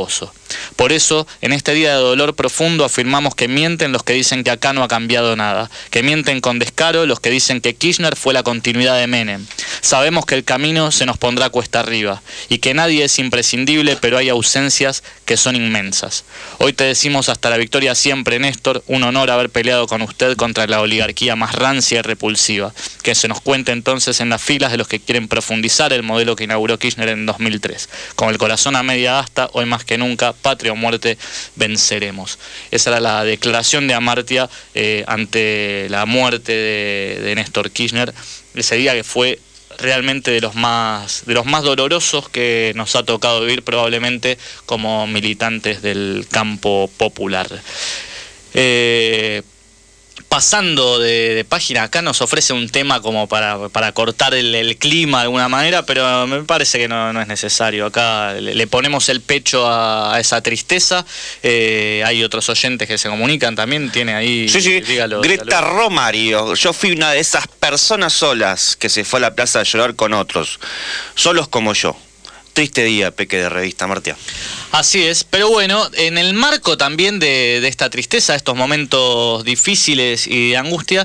Por eso, en este día de dolor profundo afirmamos que mienten los que dicen que acá no ha cambiado nada, que mienten con descaro los que dicen que Kirchner fue la continuidad de Menem. Sabemos que el camino se nos pondrá cuesta arriba y que nadie es imprescindible, pero hay ausencias que son inmensas. Hoy te decimos hasta la victoria siempre, Néstor, un honor haber peleado con usted contra la oligarquía más rancia y repulsiva. Que se nos cuente entonces en las filas de los que quieren profundizar el modelo que inauguró Kirchner en 2003. Con el corazón a media asta, hoy más que nunca, patria o muerte, venceremos. Esa era la declaración de Amartya ante la muerte de Néstor Kirchner, ese día que fue realmente de los más dolorosos que nos ha tocado vivir probablemente como militantes del campo popular. Pasando de página, acá nos ofrece un tema como para cortar el clima de alguna manera, pero me parece que no es necesario. Acá le ponemos el pecho a esa tristeza. Hay otros oyentes que se comunican también, tiene ahí...
Sí,
dígalo,
Greta
dígalo.
Romario, yo fui una de esas personas solas que se fue a la plaza a llorar con otros, solos como yo. Triste día, Peque de Revista Martia.
Así es, pero bueno, en el marco también de esta tristeza, estos momentos difíciles y de angustia,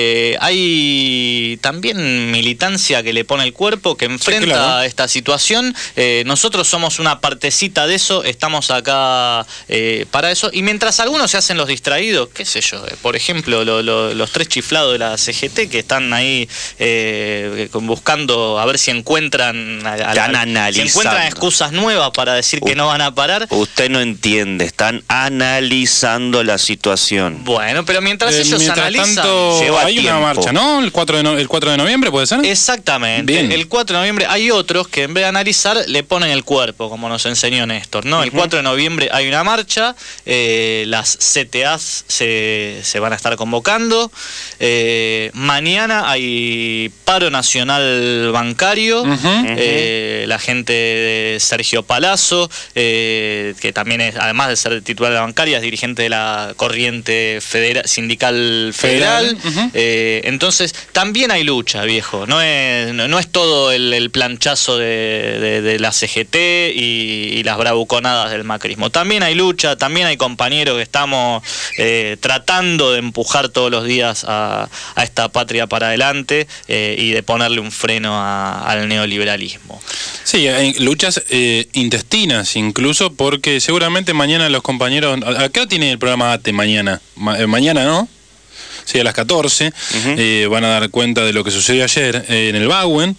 hay también militancia que le pone el cuerpo, que enfrenta esta situación. Nosotros somos una partecita de eso, estamos acá para eso, y mientras algunos se hacen los distraídos, qué sé yo, por ejemplo, los tres chiflados de la CGT que están ahí buscando a ver si encuentran excusas nuevas para decir que no van a parar.
Usted no entiende, están analizando la situación.
Bueno, pero mientras ellos analizan,
tanto, hay
tiempo.
una marcha, ¿no? El 4 de noviembre, ¿puede ser?
Exactamente.
Bien.
El 4 de noviembre hay otros que en vez de analizar le ponen el cuerpo, como nos enseñó Néstor, ¿no? El 4 de noviembre hay una marcha, las CTAs se van a estar convocando, mañana hay paro nacional bancario, la gente de Sergio Palazzo, que también es, además de ser titular de la bancaria, es dirigente de la corriente sindical federal. Entonces también hay lucha, viejo, no es todo el planchazo de la CGT y las bravuconadas del macrismo. También hay lucha, también hay compañeros que estamos tratando de empujar todos los días a esta patria para adelante y de ponerle un freno al neoliberalismo.
Sí, hay luchas intestinas incluso, porque seguramente mañana los compañeros... ¿A qué hora tiene el programa ATE mañana? Mañana, ¿no? Sí, a las 14 van a dar cuenta de lo que sucedió ayer en el Bauen,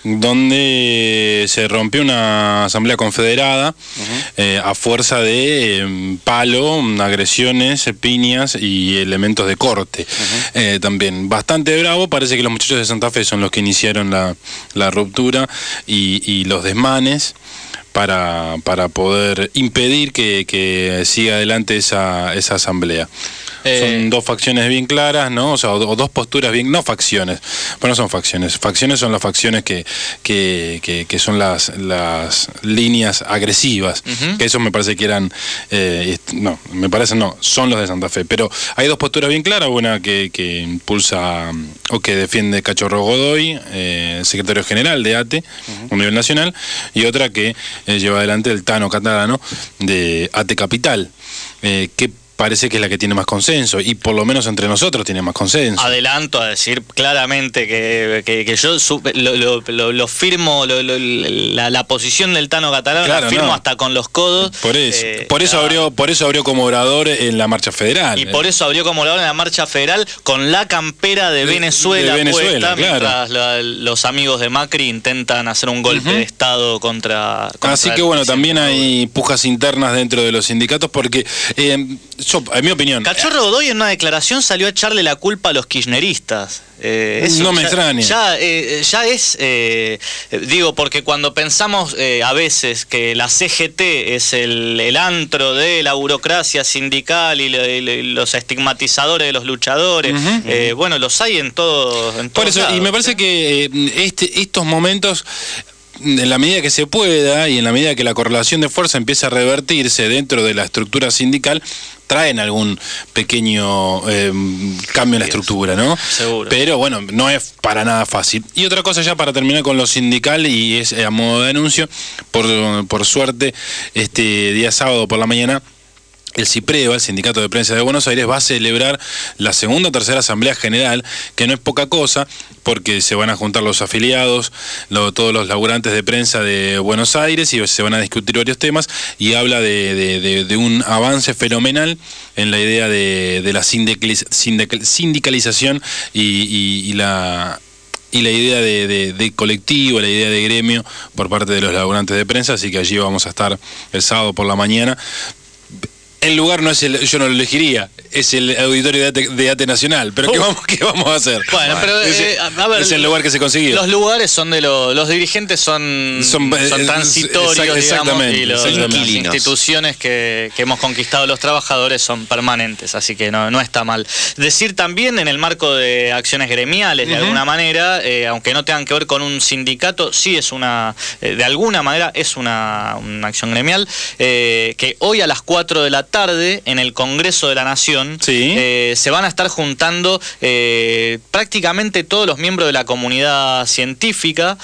donde se rompió una asamblea confederada a fuerza de palo, agresiones, piñas y elementos de corte. También bastante bravo, parece que los muchachos de Santa Fe son los que iniciaron la ruptura y los desmanes para poder impedir que siga adelante esa asamblea. Son dos facciones bien claras, ¿no? O sea, o dos posturas bien, no facciones, pero no son facciones. Facciones son las facciones que son las líneas agresivas, que eso me parece que eran, son los de Santa Fe. Pero hay dos posturas bien claras, una que impulsa o que defiende Cachorro Godoy, secretario general de ATE a nivel nacional, y otra que lleva adelante el Tano Catalano de ATE Capital, que parece que es la que tiene más consenso, y por lo menos entre nosotros tiene más consenso.
Adelanto a decir claramente que yo lo firmo, la posición del Tano Catalano, claro, la firmo hasta con los codos.
Por eso abrió como orador en la marcha federal.
Y por eso abrió como orador en la marcha federal con la campera de Venezuela puesta, claro. Mientras los amigos de Macri intentan hacer un golpe de Estado contra
así que bueno, también hay pujas internas dentro de los sindicatos, porque en mi opinión,
Cachorro Godoy en una declaración salió a echarle la culpa a los kirchneristas. Eso
no me extraña.
Ya es, digo, porque cuando pensamos a veces que la CGT es el antro de la burocracia sindical y los estigmatizadores de los luchadores, bueno, los hay en todo
por eso, y me parece que estos momentos en la medida que se pueda y en la medida que la correlación de fuerza empieza a revertirse dentro de la estructura sindical, traen algún pequeño cambio en la estructura, ¿no?
Seguro.
Pero bueno, no es para nada fácil. Y otra cosa ya para terminar con lo sindical, y es a modo de anuncio, por suerte, este día sábado por la mañana, el CIPREVA, el Sindicato de Prensa de Buenos Aires, va a celebrar la segunda o tercera Asamblea General, que no es poca cosa, porque se van a juntar los afiliados, todos los laburantes de prensa de Buenos Aires, y se van a discutir varios temas, y habla de un avance fenomenal en la idea de la sindicalización y la idea de colectivo, la idea de gremio por parte de los laburantes de prensa, así que allí vamos a estar el sábado por la mañana. El lugar no es yo no lo elegiría, es el auditorio de ATE Nacional, pero ¿qué vamos a hacer?
Bueno, pero a ver,
es el lugar que se consiguió.
Los lugares son de los dirigentes son transitorios, digamos, y las instituciones que hemos conquistado los trabajadores son permanentes, así que no está mal. Decir también, en el marco de acciones gremiales, de alguna manera, aunque no tengan que ver con un sindicato, sí es de alguna manera es una acción gremial, que hoy a las 4 de la tarde, en el Congreso de la Nación, se van a estar juntando prácticamente todos los miembros de la comunidad científica.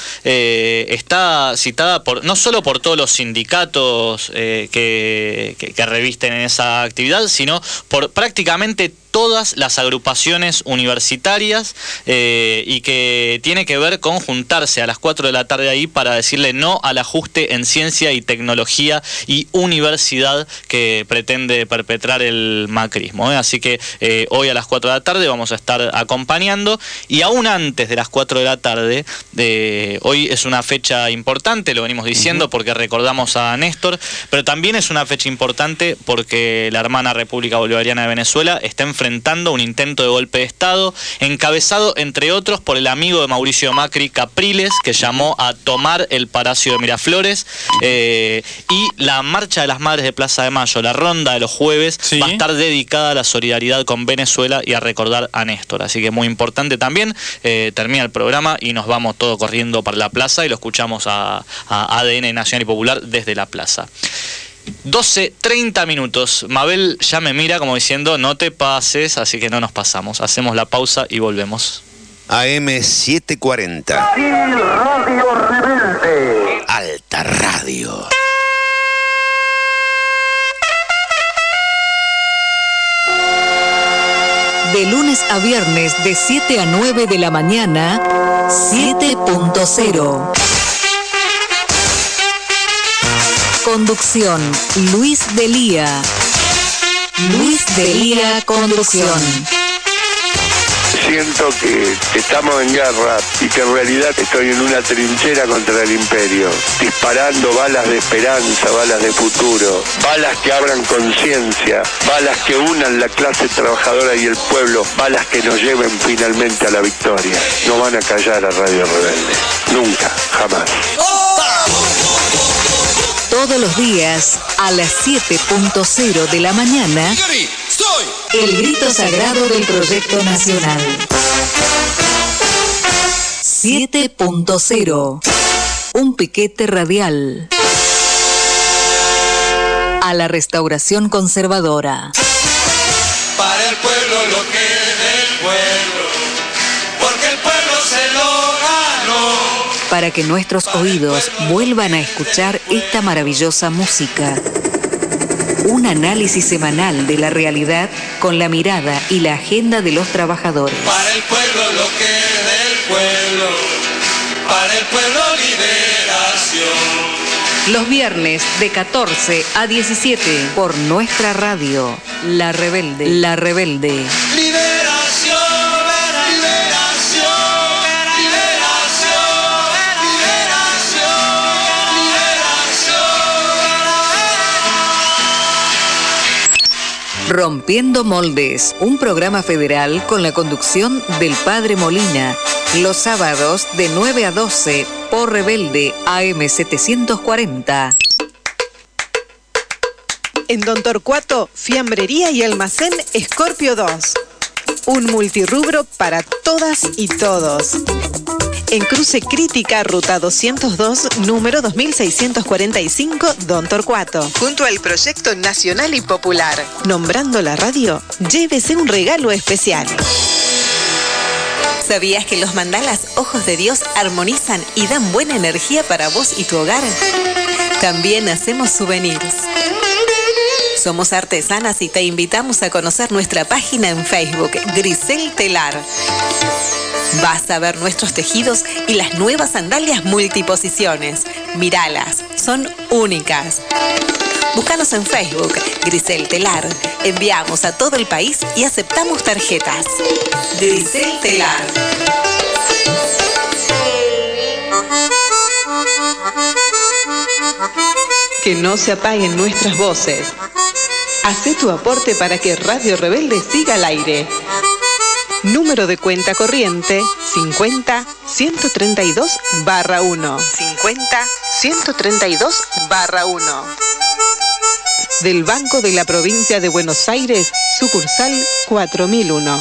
Está citada no solo por todos los sindicatos que revisten en esa actividad, sino por prácticamente todas las agrupaciones universitarias, y que tiene que ver con juntarse a las 4 de la tarde ahí para decirle no al ajuste en ciencia y tecnología y universidad que pretende perpetrar el macrismo. Así que hoy a las 4 de la tarde vamos a estar acompañando, y aún antes de las 4 de la tarde, hoy es una fecha importante, lo venimos diciendo, porque recordamos a Néstor, pero también es una fecha importante porque la hermana República Bolivariana de Venezuela está enfrentando un intento de golpe de Estado, encabezado, entre otros, por el amigo de Mauricio Macri, Capriles, que llamó a tomar el Palacio de Miraflores, y la Marcha de las Madres de Plaza de Mayo, la ronda de los jueves, va a estar dedicada a la solidaridad con Venezuela y a recordar a Néstor. Así que muy importante también. Termina el programa y nos vamos todos corriendo para la plaza y lo escuchamos a ADN Nacional y Popular desde la plaza. 12:30 minutos. Mabel ya me mira como diciendo no te pases, así que no nos pasamos. Hacemos la pausa y volvemos.
AM 740.
Radio Rebelde.
Alta Radio.
De lunes a viernes de 7 a 9 de la mañana, 7.0. Conducción, Luis Delía. Luis Delía, conducción.
Siento que estamos en guerra y que en realidad estoy en una trinchera contra el imperio, disparando balas de esperanza, balas de futuro, balas que abran conciencia, balas que unan la clase trabajadora y el pueblo, balas que nos lleven finalmente a la victoria. No van a callar a Radio Rebelde, nunca, jamás.
Todos los días a las 7.0 de la mañana, el grito sagrado del Proyecto Nacional. 7.0. Un piquete radial a la restauración conservadora.
Para el pueblo lo que es del pueblo, porque el pueblo se lo ganó.
Para que nuestros oídos vuelvan a escuchar esta maravillosa música. Un análisis semanal de la realidad con la mirada y la agenda de los trabajadores.
Para el pueblo lo que es del pueblo, para el pueblo liberación.
Los viernes de 14 a 17 por nuestra radio, La Rebelde. La Rebelde.
Liberación, liberación, liberación, liberación, liberación.
Rompiendo Moldes, un programa federal con la conducción del Padre Molina, los sábados de 9 a 12 por Rebelde AM 740.
En Don Torcuato, fiambrería y almacén Escorpio 2. Un multirrubro para todas y todos. En Cruce Crítica, Ruta 202, número 2645, Don Torcuato. Junto al Proyecto Nacional y Popular. Nombrando la radio, llévese un regalo especial.
¿Sabías que los mandalas Ojos de Dios armonizan y dan buena energía para vos y tu hogar? También hacemos souvenirs. Somos artesanas y te invitamos a conocer nuestra página en Facebook, Grisel Telar. Vas a ver nuestros tejidos y las nuevas sandalias multiposiciones. Míralas, son únicas. Búscanos en Facebook, Grisel Telar. Enviamos a todo el país y aceptamos tarjetas. Grisel Telar.
Que no se apaguen nuestras voces. Hacé tu aporte para que Radio Rebelde siga al aire. Número de cuenta corriente 50-132-1. 50-132-1. Del Banco de la Provincia de Buenos Aires, sucursal 4001.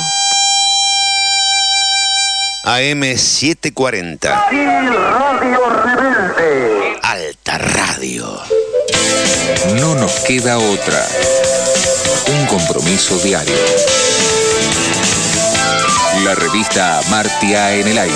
AM 740.
Radio Rebelde.
Alta Radio.
No nos queda otra. Un compromiso diario. La revista Amartya en el aire.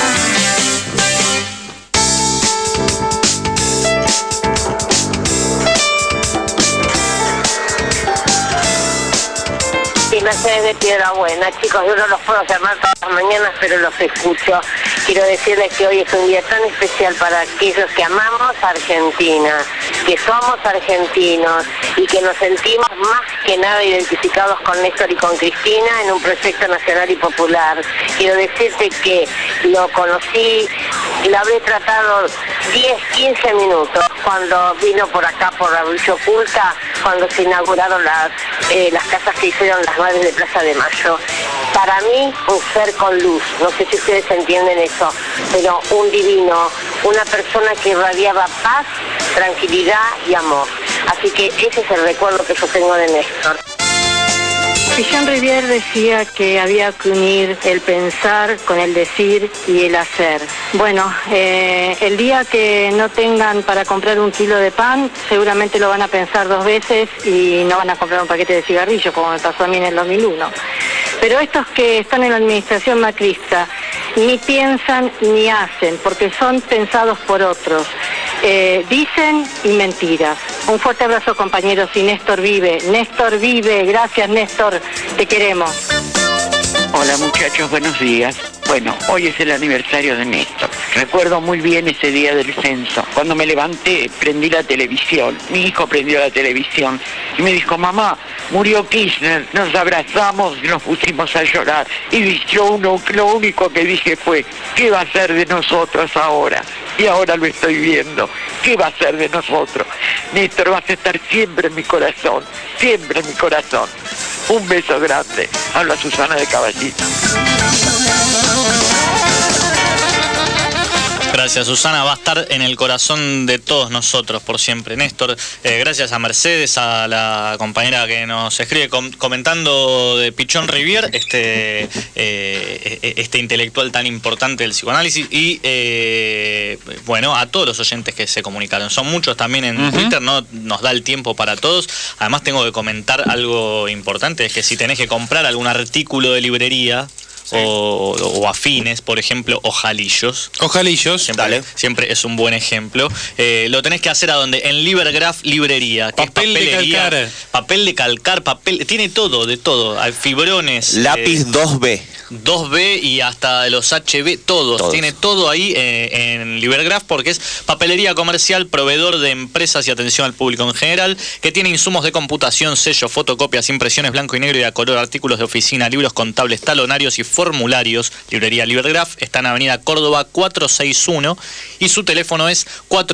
Y Mercedes de Piedrabuena, chicos, yo no los puedo llamar todas las mañanas, pero los escucho. Quiero decirles que hoy es un día tan especial para aquellos que amamos Argentina, que somos argentinos y que nos sentimos más que nada identificados con Néstor y con Cristina en un proyecto nacional y popular. Quiero decirte que lo conocí, lo habré tratado 10, 15 minutos cuando vino por acá por la Villa Oculta, cuando se inauguraron las casas que hicieron las madres de Plaza de Mayo. Para mí, un ser con luz, no sé si ustedes entienden eso, pero un divino, una persona que irradiaba paz, tranquilidad y amor. Así que ese es el recuerdo que yo tengo de Néstor.
Pichón Rivière decía que había que unir el pensar con el decir y el hacer. Bueno, el día que no tengan para comprar un kilo de pan, seguramente lo van a pensar dos veces y no van a comprar un paquete de cigarrillos, como me pasó a mí en el 2001. Pero estos que están en la administración macrista ni piensan ni hacen, porque son pensados por otros. Dicen y mentiras. Un fuerte abrazo, compañeros, y Néstor vive. Néstor vive, gracias Néstor, te queremos.
Hola muchachos, buenos días. Bueno, hoy es el aniversario de Néstor. Recuerdo muy bien ese día del censo. Cuando me levanté, prendí la televisión. Mi hijo prendió la televisión y me dijo, mamá, murió Kirchner. Nos abrazamos y nos pusimos a llorar. Y yo lo único que dije fue, ¿qué va a ser de nosotros ahora? Y ahora lo estoy viendo. ¿Qué va a ser de nosotros? Néstor, vas a estar siempre en mi corazón. Siempre en mi corazón. Un beso grande. Habla Susana de Caballito.
Gracias, Susana. Va a estar en el corazón de todos nosotros por siempre. Néstor, gracias a Mercedes, a la compañera que nos escribe comentando de Pichón Rivière, este intelectual tan importante del psicoanálisis, y bueno, a todos los oyentes que se comunicaron. Son muchos también en Twitter, no nos da el tiempo para todos. Además tengo que comentar algo importante, es que si tenés que comprar algún artículo de librería, sí, o afines, por ejemplo, ojalillos.
Ojalillos,
siempre es un buen ejemplo. Lo tenés que hacer a donde, en Livergraph Librería, que
papel
es papelería,
de calcar,
papel de calcar, papel, tiene todo, de todo. Hay fibrones,
lápiz
2B y hasta los HB, todos. Tiene todo ahí en Livergraph, porque es papelería comercial, proveedor de empresas y atención al público en general, que tiene insumos de computación, sellos, fotocopias, impresiones blanco y negro y a color, artículos de oficina, libros contables, talonarios y formularios. Librería Livergraph está en Avenida Córdoba 461 y su teléfono es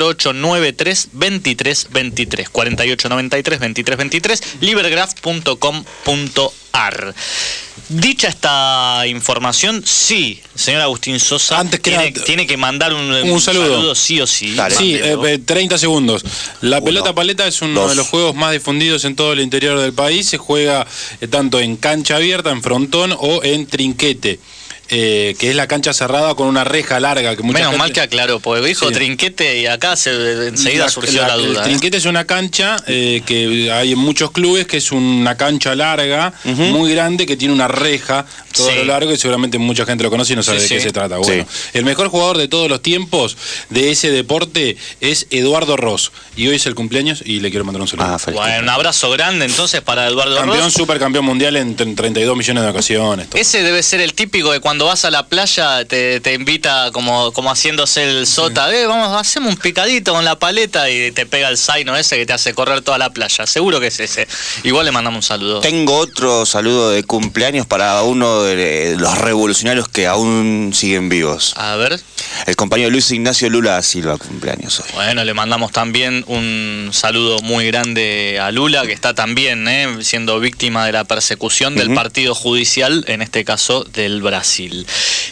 4893-2323, 4893-2323, livergraph.com.ar. Dicha esta información, sí, señor Agustín Sosa, tiene que mandar un saludo sí o sí.
Dale, sí, 30 segundos. La pelota paleta es uno de los juegos más difundidos en todo el interior del país. Se juega tanto en cancha abierta, en frontón o en trinquete. que es la cancha cerrada con una reja larga. Que
Menos mal que aclaró, porque dijo Trinquete y acá enseguida surgió la duda.
El Trinquete es una cancha que hay en muchos clubes, que es una cancha larga, muy grande, que tiene una reja todo lo largo, y seguramente mucha gente lo conoce y no sabe de qué se trata. Bueno, el mejor jugador de todos los tiempos de ese deporte es Eduardo Ross, y hoy es el cumpleaños y le quiero mandar un saludo.
Bueno, un abrazo grande entonces para Eduardo Ross.
Supercampeón mundial en 32 millones de ocasiones. Todo.
Ese debe ser el típico de cuando vas a la playa te invita como haciéndose el sota, vamos, hacemos un picadito con la paleta, y te pega el zaino ese que te hace correr toda la playa. Seguro que es ese. Igual le mandamos un saludo.
Tengo otro saludo de cumpleaños para uno de los revolucionarios que aún siguen vivos.
A ver.
El compañero Luis Ignacio Lula da Silva, cumpleaños hoy.
Bueno, le mandamos también un saludo muy grande a Lula, que está también siendo víctima de la persecución del partido judicial, en este caso del Brasil.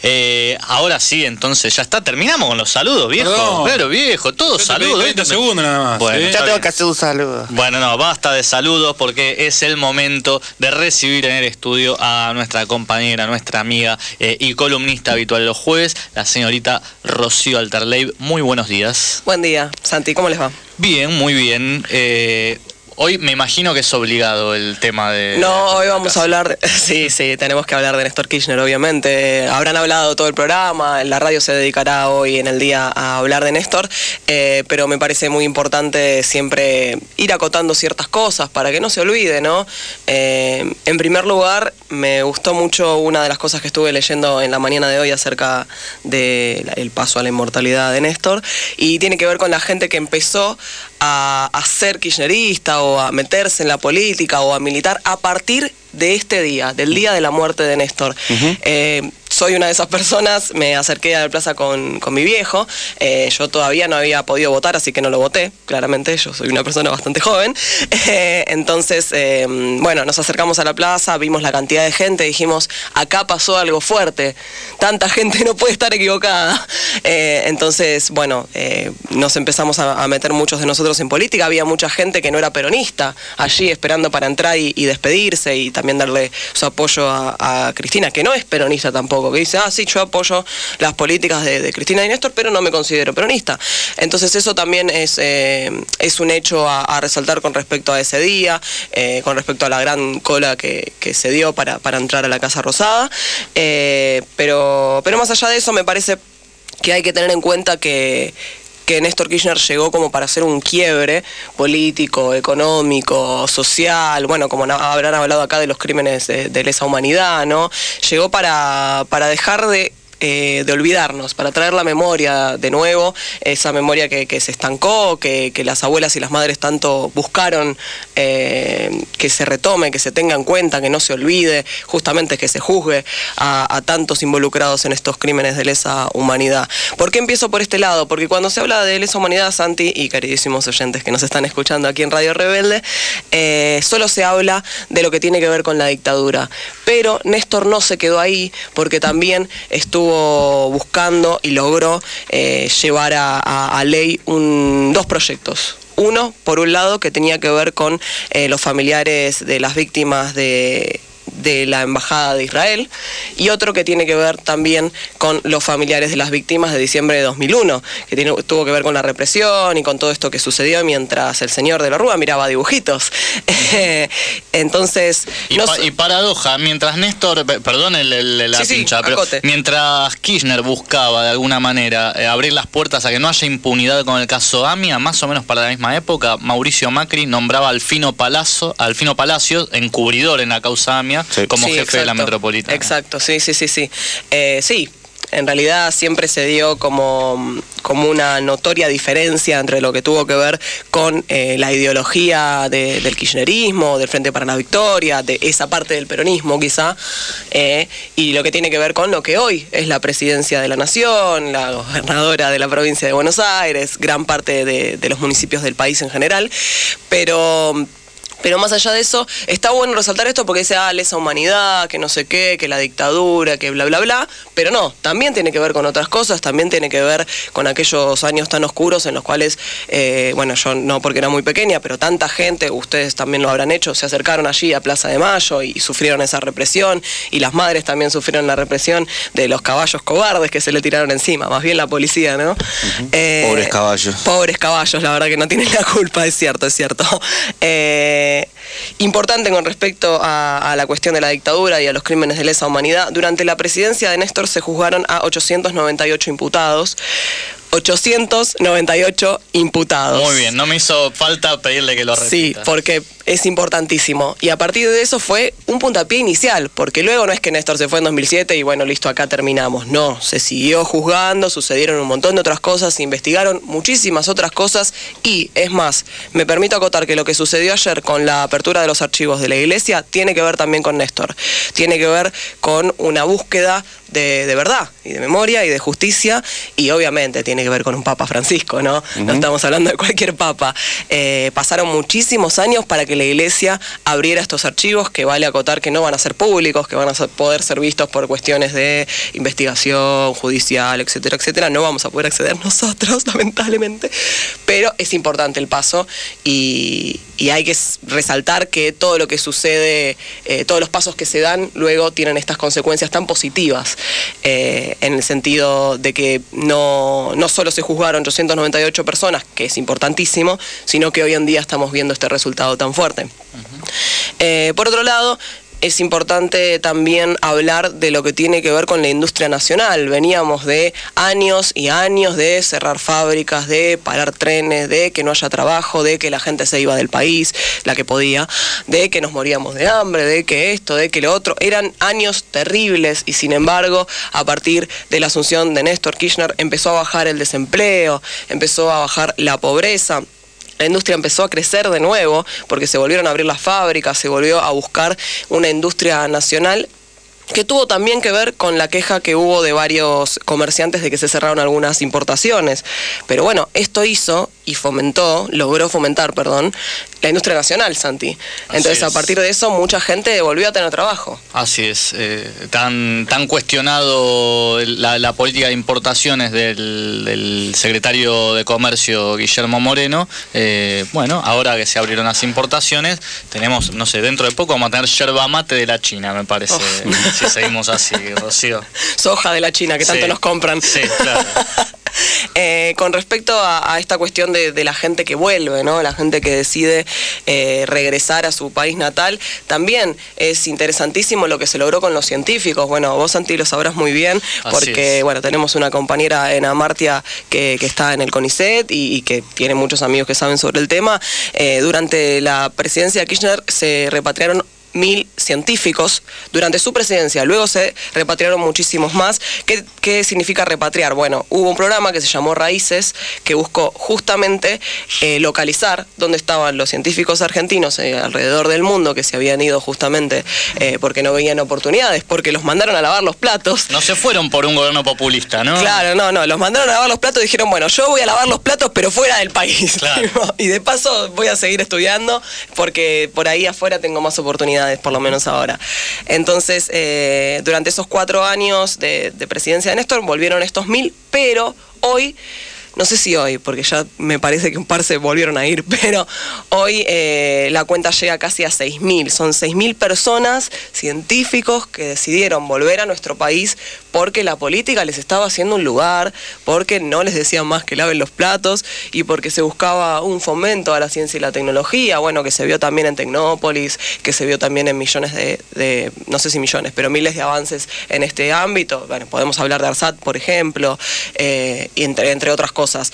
Ahora sí, entonces ya está, terminamos con los saludos, viejo. Pero viejo, todos saludos.
30 segundos nada más.
Bueno,
ya tengo que hacer un saludo.
Bueno, no, basta de saludos, porque es el momento de recibir en el estudio a nuestra compañera, nuestra amiga y columnista habitual de los jueves, la señorita Rocío Alterleib. Muy buenos días.
Buen día, Santi, ¿cómo les va?
Bien, muy bien. Hoy me imagino que es obligado el tema de...
No, hoy vamos a hablar... Sí, tenemos que hablar de Néstor Kirchner, obviamente. Habrán hablado todo el programa, la radio se dedicará hoy en el día a hablar de Néstor, pero me parece muy importante siempre ir acotando ciertas cosas para que no se olvide, ¿no? En primer lugar, me gustó mucho una de las cosas que estuve leyendo en la mañana de hoy acerca del paso a la inmortalidad de Néstor, y tiene que ver con la gente que empezó a ser kirchnerista o a meterse en la política o a militar a partir de este día, del día de la muerte de Néstor. Soy una de esas personas, me acerqué a la plaza con mi viejo, yo todavía no había podido votar, así que no lo voté, claramente, yo soy una persona bastante joven. Entonces, bueno, nos acercamos a la plaza, vimos la cantidad de gente, dijimos, acá pasó algo fuerte, tanta gente no puede estar equivocada. Entonces, bueno, nos empezamos a meter muchos de nosotros en política, había mucha gente que no era peronista allí esperando para entrar y despedirse, y también darle su apoyo a Cristina, que no es peronista tampoco, que dice, sí, yo apoyo las políticas de Cristina y Néstor, pero no me considero peronista. Entonces eso también es un hecho a resaltar con respecto a ese día, con respecto a la gran cola que se dio para entrar a la Casa Rosada, pero más allá de eso me parece que hay que tener en cuenta que Néstor Kirchner llegó como para hacer un quiebre político, económico, social, bueno, como habrán hablado acá de los crímenes de lesa humanidad, ¿no? Llegó para dejar de olvidarnos, para traer la memoria de nuevo, esa memoria que se estancó, que las abuelas y las madres tanto buscaron que se retome, que se tenga en cuenta, que no se olvide, justamente que se juzgue a tantos involucrados en estos crímenes de lesa humanidad. ¿Por qué empiezo por este lado? Porque cuando se habla de lesa humanidad, Santi y queridísimos oyentes que nos están escuchando aquí en Radio Rebelde, solo se habla de lo que tiene que ver con la dictadura. Pero Néstor no se quedó ahí, porque también estuvo buscando y logró llevar a ley dos proyectos. Uno, por un lado, que tenía que ver con los familiares de las víctimas de la Embajada de Israel, y otro que tiene que ver también con los familiares de las víctimas de diciembre de 2001, que tuvo que ver con la represión y con todo esto que sucedió mientras el señor de la Rúa miraba dibujitos. Entonces...
Y paradoja, mientras Néstor, perdón la pincha, pero mientras Kirchner buscaba de alguna manera abrir las puertas a que no haya impunidad con el caso AMIA, más o menos para la misma época, Mauricio Macri nombraba a Alfino Palacios, encubridor en la causa AMIA, como jefe de la metropolitana.
Exacto, sí. Sí, en realidad siempre se dio como una notoria diferencia entre lo que tuvo que ver con la ideología del kirchnerismo, del Frente para la Victoria, de esa parte del peronismo quizá, y lo que tiene que ver con lo que hoy es la presidencia de la Nación, la gobernadora de la provincia de Buenos Aires, gran parte de los municipios del país en general, pero... Pero más allá de eso, está bueno resaltar esto porque dice, lesa humanidad, que no sé qué, que la dictadura, que bla, bla, bla. Pero no, también tiene que ver con otras cosas, también tiene que ver con aquellos años tan oscuros en los cuales, bueno, yo no porque era muy pequeña, pero tanta gente, ustedes también lo habrán hecho, se acercaron allí a Plaza de Mayo y sufrieron esa represión, y las madres también sufrieron la represión de los caballos cobardes que se le tiraron encima, más bien la policía, ¿no?
Pobres caballos.
Pobres caballos, la verdad que no tienen la culpa, es cierto, es cierto. Importante con respecto a la cuestión de la dictadura y a los crímenes de lesa humanidad, durante la presidencia de Néstor se juzgaron a 898 imputados. 898 imputados.
Muy bien, no me hizo falta pedirle que lo repita.
Sí, porque es importantísimo. Y a partir de eso fue un puntapié inicial, porque luego no es que Néstor se fue en 2007 y bueno, listo, acá terminamos. No, se siguió juzgando, sucedieron un montón de otras cosas, se investigaron muchísimas otras cosas y, es más, me permito acotar que lo que sucedió ayer con la apertura de los archivos de la Iglesia tiene que ver también con Néstor. Tiene que ver con una búsqueda de verdad y de memoria y de justicia, y obviamente tiene que ver con un Papa Francisco, ¿no? No estamos hablando de cualquier Papa. Pasaron muchísimos años para que la Iglesia abriera estos archivos, que vale acotar que no van a ser públicos, que van a poder ser vistos por cuestiones de investigación judicial, etcétera, etcétera. No vamos a poder acceder nosotros, lamentablemente, pero es importante el paso y hay que resaltar que todo lo que sucede, todos los pasos que se dan luego tienen estas consecuencias tan positivas, en el sentido de que no solo se juzgaron 898 personas, que es importantísimo, sino que hoy en día estamos viendo este resultado tan fuerte. Por otro lado, es importante también hablar de lo que tiene que ver con la industria nacional. Veníamos de años y años de cerrar fábricas, de parar trenes, de que no haya trabajo, de que la gente se iba del país, la que podía, de que nos moríamos de hambre, de que esto, de que lo otro. Eran años terribles y sin embargo, a partir de la asunción de Néstor Kirchner empezó a bajar el desempleo, empezó a bajar la pobreza. La industria empezó a crecer de nuevo porque se volvieron a abrir las fábricas, se volvió a buscar una industria nacional que tuvo también que ver con la queja que hubo de varios comerciantes de que se cerraron algunas importaciones. Pero bueno, esto hizo y logró fomentar, la industria nacional, Santi. Entonces, a partir de eso, mucha gente volvió a tener trabajo.
Así es. Tan cuestionado la política de importaciones del secretario de Comercio, Guillermo Moreno. Bueno, ahora que se abrieron las importaciones, tenemos, no sé, dentro de poco vamos a tener yerba mate de la China, me parece. Si seguimos así, Rocío.
Soja de la China, que tanto nos compran.
Sí, claro.
Con respecto a esta cuestión de la gente que vuelve, ¿no? La gente que decide regresar a su país natal, también es interesantísimo lo que se logró con los científicos. Bueno, vos, Santi, lo sabrás muy bien, porque bueno, tenemos una compañera en Amartya que está en el CONICET y que tiene muchos amigos que saben sobre el tema. Durante la presidencia de Kirchner se repatriaron 1000 científicos durante su presidencia, luego se repatriaron muchísimos más. ¿Qué significa repatriar? Bueno, hubo un programa que se llamó Raíces, que buscó justamente localizar dónde estaban los científicos argentinos alrededor del mundo que se habían ido justamente porque no veían oportunidades, porque los mandaron a lavar los platos.
No se fueron por un gobierno populista, ¿no?
Claro, no, los mandaron a lavar los platos y dijeron, bueno, yo voy a lavar los platos pero fuera del país. Claro. Y de paso voy a seguir estudiando porque por ahí afuera tengo más oportunidades, por lo menos ahora. Entonces, durante esos 4 años de presidencia de Néstor volvieron estos 1000, pero hoy, no sé si hoy, porque ya me parece que un par se volvieron a ir, pero hoy la cuenta llega casi a 6000. Son 6000 personas, científicos, que decidieron volver a nuestro país porque la política les estaba haciendo un lugar, porque no les decían más que laven los platos y porque se buscaba un fomento a la ciencia y la tecnología, bueno, que se vio también en Tecnópolis, que se vio también en millones no sé si millones, pero miles de avances en este ámbito. Bueno, podemos hablar de ARSAT, por ejemplo, y entre otras cosas.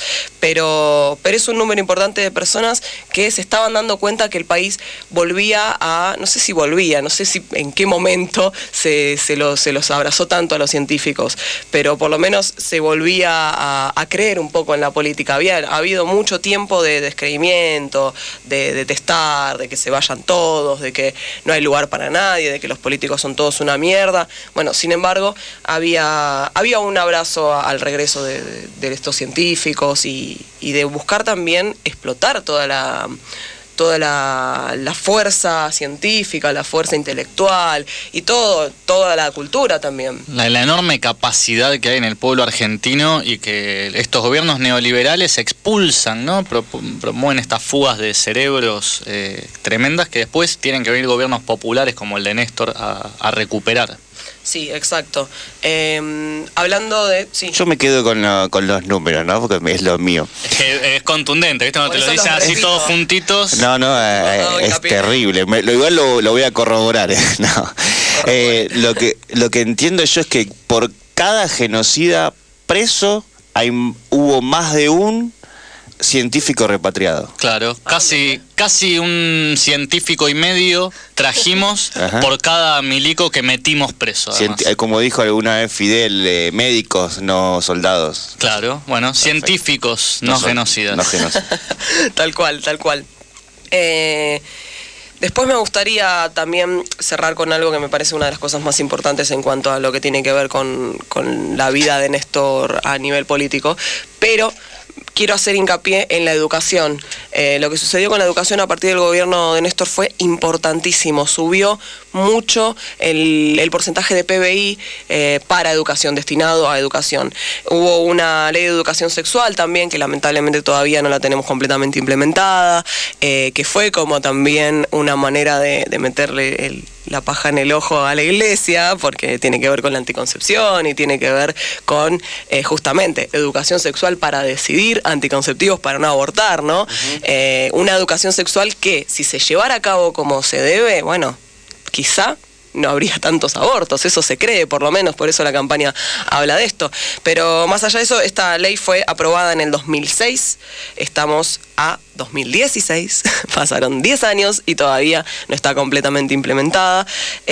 Pero es un número importante de personas que se estaban dando cuenta que el país volvía no sé si en qué momento se los abrazó tanto a los científicos, pero por lo menos se volvía a creer un poco en la política. Ha habido mucho tiempo de descreimiento, de detestar, de que se vayan todos, de que no hay lugar para nadie, de que los políticos son todos una mierda. Bueno, sin embargo, había un abrazo al regreso de estos científicos y de buscar también explotar toda toda la fuerza científica, la fuerza intelectual y toda la cultura también.
La enorme capacidad que hay en el pueblo argentino y que estos gobiernos neoliberales expulsan, ¿no? Promueven estas fugas de cerebros tremendas que después tienen que venir gobiernos populares como el de Néstor a recuperar.
Sí, exacto. Hablando de... Sí.
Yo me quedo con los números, ¿no? Porque es lo mío.
Es contundente, ¿viste? Cuando te lo dicen así todos juntitos.
No, es terrible. Igual lo voy a corroborar. No. Lo que entiendo yo es que por cada genocida preso hubo más de un científico repatriado.
Claro, casi un científico y medio trajimos por cada milico que metimos preso.
Como dijo alguna vez Fidel, médicos, no soldados.
Claro, bueno, perfecto. Científicos, no genocidas.
No genocidas.
Tal cual. Después me gustaría también cerrar con algo que me parece una de las cosas más importantes en cuanto a lo que tiene que ver con la vida de Néstor a nivel político, pero quiero hacer hincapié en la educación. Lo que sucedió con la educación a partir del gobierno de Néstor fue importantísimo. Subió mucho el porcentaje de PBI para educación, destinado a educación. Hubo una ley de educación sexual también, que lamentablemente todavía no la tenemos completamente implementada, que fue como también una manera de meterle la paja en el ojo a la iglesia, porque tiene que ver con la anticoncepción y tiene que ver con justamente educación sexual para decidir, anticonceptivos para no abortar, ¿no? Una educación sexual que, si se llevara a cabo como se debe, bueno, quizá no habría tantos abortos, eso se cree por lo menos, por eso la campaña habla de esto. Pero más allá de eso, esta ley fue aprobada en el 2006, estamos a 2016, pasaron 10 años y todavía no está completamente implementada,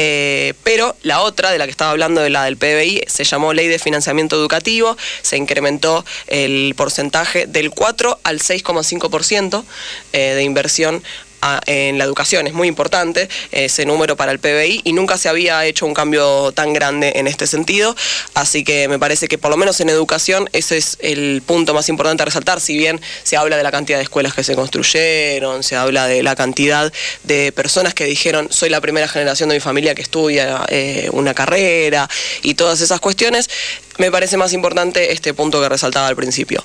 pero la otra, de la que estaba hablando, de la del PBI, se llamó Ley de Financiamiento Educativo, se incrementó el porcentaje del 4 al 6,5% de inversión en la educación. Es muy importante ese número para el PBI y nunca se había hecho un cambio tan grande en este sentido, así que me parece que por lo menos en educación ese es el punto más importante a resaltar. Si bien se habla de la cantidad de escuelas que se construyeron, se habla de la cantidad de personas que dijeron soy la primera generación de mi familia que estudia una carrera y todas esas cuestiones, me parece más importante este punto que resaltaba al principio.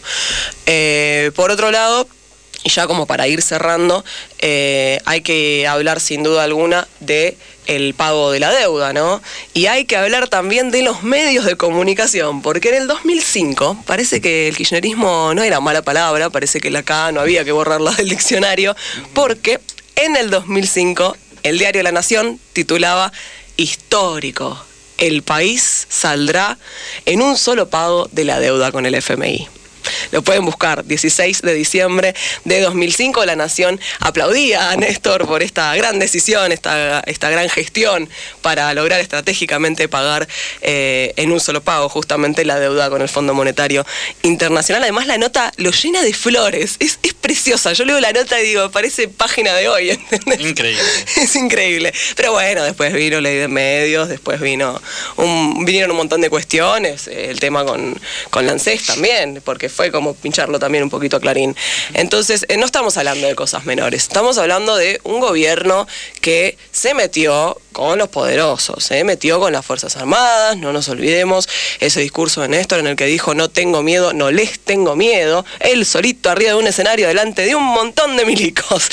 Por otro lado, y ya como para ir cerrando, hay que hablar sin duda alguna de el pago de la deuda, ¿no? Y hay que hablar también de los medios de comunicación, porque en el 2005 parece que el kirchnerismo no era mala palabra, parece que la K no había que borrarla del diccionario, porque en el 2005 el diario La Nación titulaba histórico, el país saldrá en un solo pago de la deuda con el FMI. Lo pueden buscar, 16 de diciembre de 2005, La Nación aplaudía a Néstor por esta gran decisión, esta gran gestión para lograr estratégicamente pagar en un solo pago justamente la deuda con el Fondo Monetario Internacional. Además la nota lo llena de flores, es preciosa. Yo leo la nota y digo, parece página de hoy, ¿entendés?
Increíble.
Es increíble. Pero bueno, después vino ley de medios, después vinieron un montón de cuestiones, el tema con la ANSES también, porque fue como pincharlo también un poquito a Clarín. Entonces, no estamos hablando de cosas menores, estamos hablando de un gobierno que se metió con los poderosos, se metió con las Fuerzas Armadas, no nos olvidemos ese discurso de Néstor en el que dijo no tengo miedo, no les tengo miedo, él solito arriba de un escenario delante de un montón de milicos.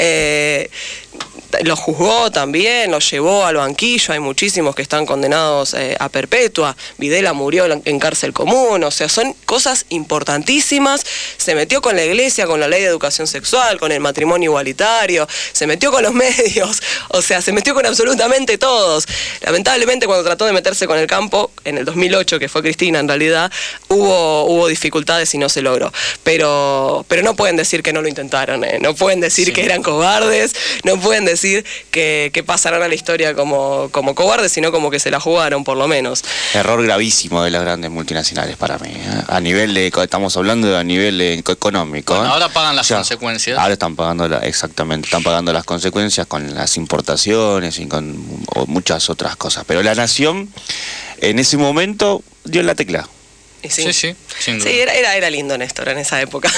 Lo juzgó también, lo llevó al banquillo, hay muchísimos que están condenados a perpetua, Videla murió en cárcel común, o sea, son cosas importantísimas. Se metió con la iglesia, con la ley de educación sexual, con el matrimonio igualitario, se metió con los medios, o sea, se metió con absolutamente todos. Lamentablemente cuando trató de meterse con el campo, en el 2008, que fue Cristina en realidad, hubo dificultades y no se logró. Pero no pueden decir que no lo intentaron, no pueden decir que eran cobardes, no pueden decir que pasarán a la historia como cobardes, sino como que se la jugaron por lo menos.
Error gravísimo de las grandes multinacionales para mí, a nivel de, estamos hablando a nivel económico.
Bueno, ahora pagan las consecuencias.
Ahora están pagando exactamente, están pagando las consecuencias con las importaciones y con muchas otras cosas. Pero La Nación en ese momento dio la tecla.
Sí.
sin duda.
Sí, era lindo Néstor en esa época.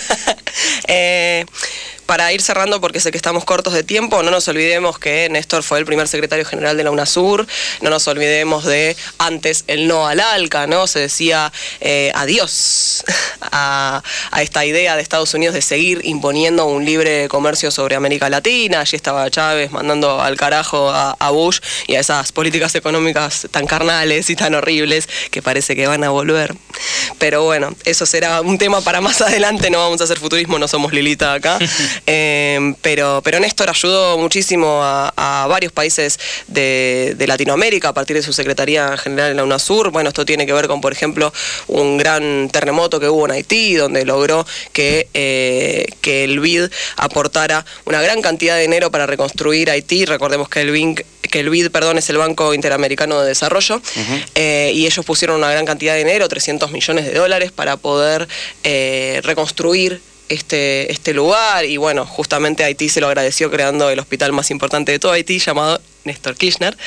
Para ir cerrando, porque sé que estamos cortos de tiempo, no nos olvidemos que Néstor fue el primer secretario general de la UNASUR, no nos olvidemos de antes el no al ALCA, ¿no? Se decía adiós a esta idea de Estados Unidos de seguir imponiendo un libre comercio sobre América Latina. Allí estaba Chávez mandando al carajo a Bush y a esas políticas económicas tan carnales y tan horribles que parece que van a volver. Pero bueno, eso será un tema para más adelante, no vamos a hacer futurismo, no somos Lilita acá. Pero Néstor ayudó muchísimo a varios países de Latinoamérica a partir de su Secretaría General en la UNASUR. Bueno, esto tiene que ver con, por ejemplo, un gran terremoto que hubo en Haití, donde logró que el BID aportara una gran cantidad de dinero para reconstruir Haití. Recordemos que el BID, es el Banco Interamericano de Desarrollo, y ellos pusieron una gran cantidad de dinero, $300 millones, para poder reconstruir este lugar. Y bueno, justamente Haití se lo agradeció creando el hospital más importante de todo Haití, llamado Néstor Kirchner,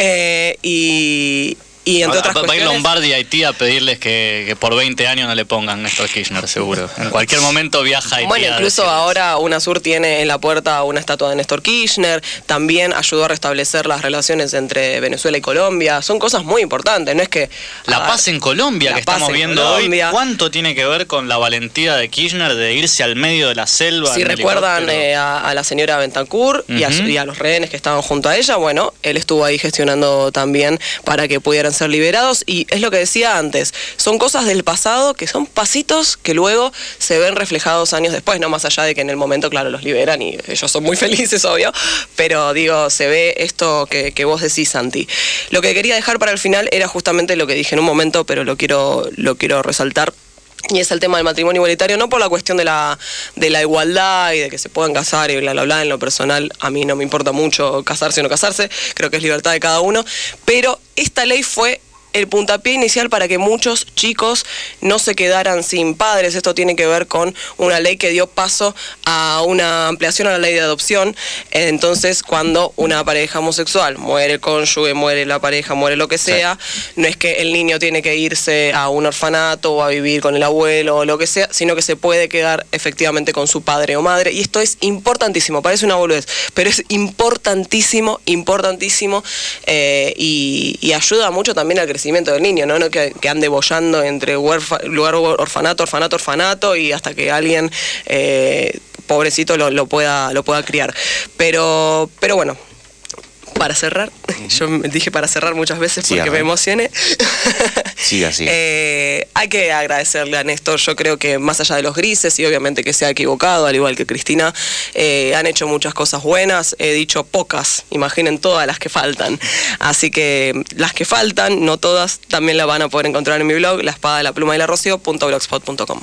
y entre otras cuestiones...
Va a ir Lombardi a Haití a pedirles que por 20 años no le pongan Néstor Kirchner, seguro. En cualquier momento viaja a Haití.
Bueno, incluso ahora UNASUR tiene en la puerta una estatua de Néstor Kirchner, también ayudó a restablecer las relaciones entre Venezuela y Colombia. Son cosas muy importantes, no es que...
La paz en Colombia que estamos viendo hoy, ¿cuánto tiene que ver con la valentía de Kirchner de irse al medio de la selva?
Si recuerdan a la señora Bentancur y a los rehenes que estaban junto a ella, bueno, él estuvo ahí gestionando también para que pudieran ser liberados, y es lo que decía antes, son cosas del pasado que son pasitos que luego se ven reflejados años después, no más allá de que en el momento, claro, los liberan y ellos son muy felices, obvio, pero digo, se ve esto que vos decís, Santi. Lo que quería dejar para el final era justamente lo que dije en un momento, pero lo quiero resaltar. Y es el tema del matrimonio igualitario, no por la cuestión de la igualdad y de que se puedan casar y bla, bla, bla. En lo personal, a mí no me importa mucho casarse o no casarse, creo que es libertad de cada uno, pero esta ley fue el puntapié inicial para que muchos chicos no se quedaran sin padres. Esto tiene que ver con una ley que dio paso a una ampliación a la ley de adopción. Entonces, cuando una pareja homosexual muere el cónyuge, muere la pareja, muere lo que sea, no es que el niño tiene que irse a un orfanato o a vivir con el abuelo o lo que sea, sino que se puede quedar efectivamente con su padre o madre. Y esto es importantísimo, parece una boludez, pero es importantísimo, y ayuda mucho también al crecimiento del niño, ¿no? Que ande bollando entre lugar orfanato, y hasta que alguien pobrecito lo pueda criar. Pero bueno, para cerrar, yo dije para cerrar muchas veces porque me emocioné.
Sí, así.
Hay que agradecerle a Néstor. Yo creo que más allá de los grises, y obviamente que se ha equivocado, al igual que Cristina, han hecho muchas cosas buenas. He dicho pocas, imaginen todas las que faltan. Así que las que faltan, no todas, también las van a poder encontrar en mi blog, laespadadelapluma.blogspot.com.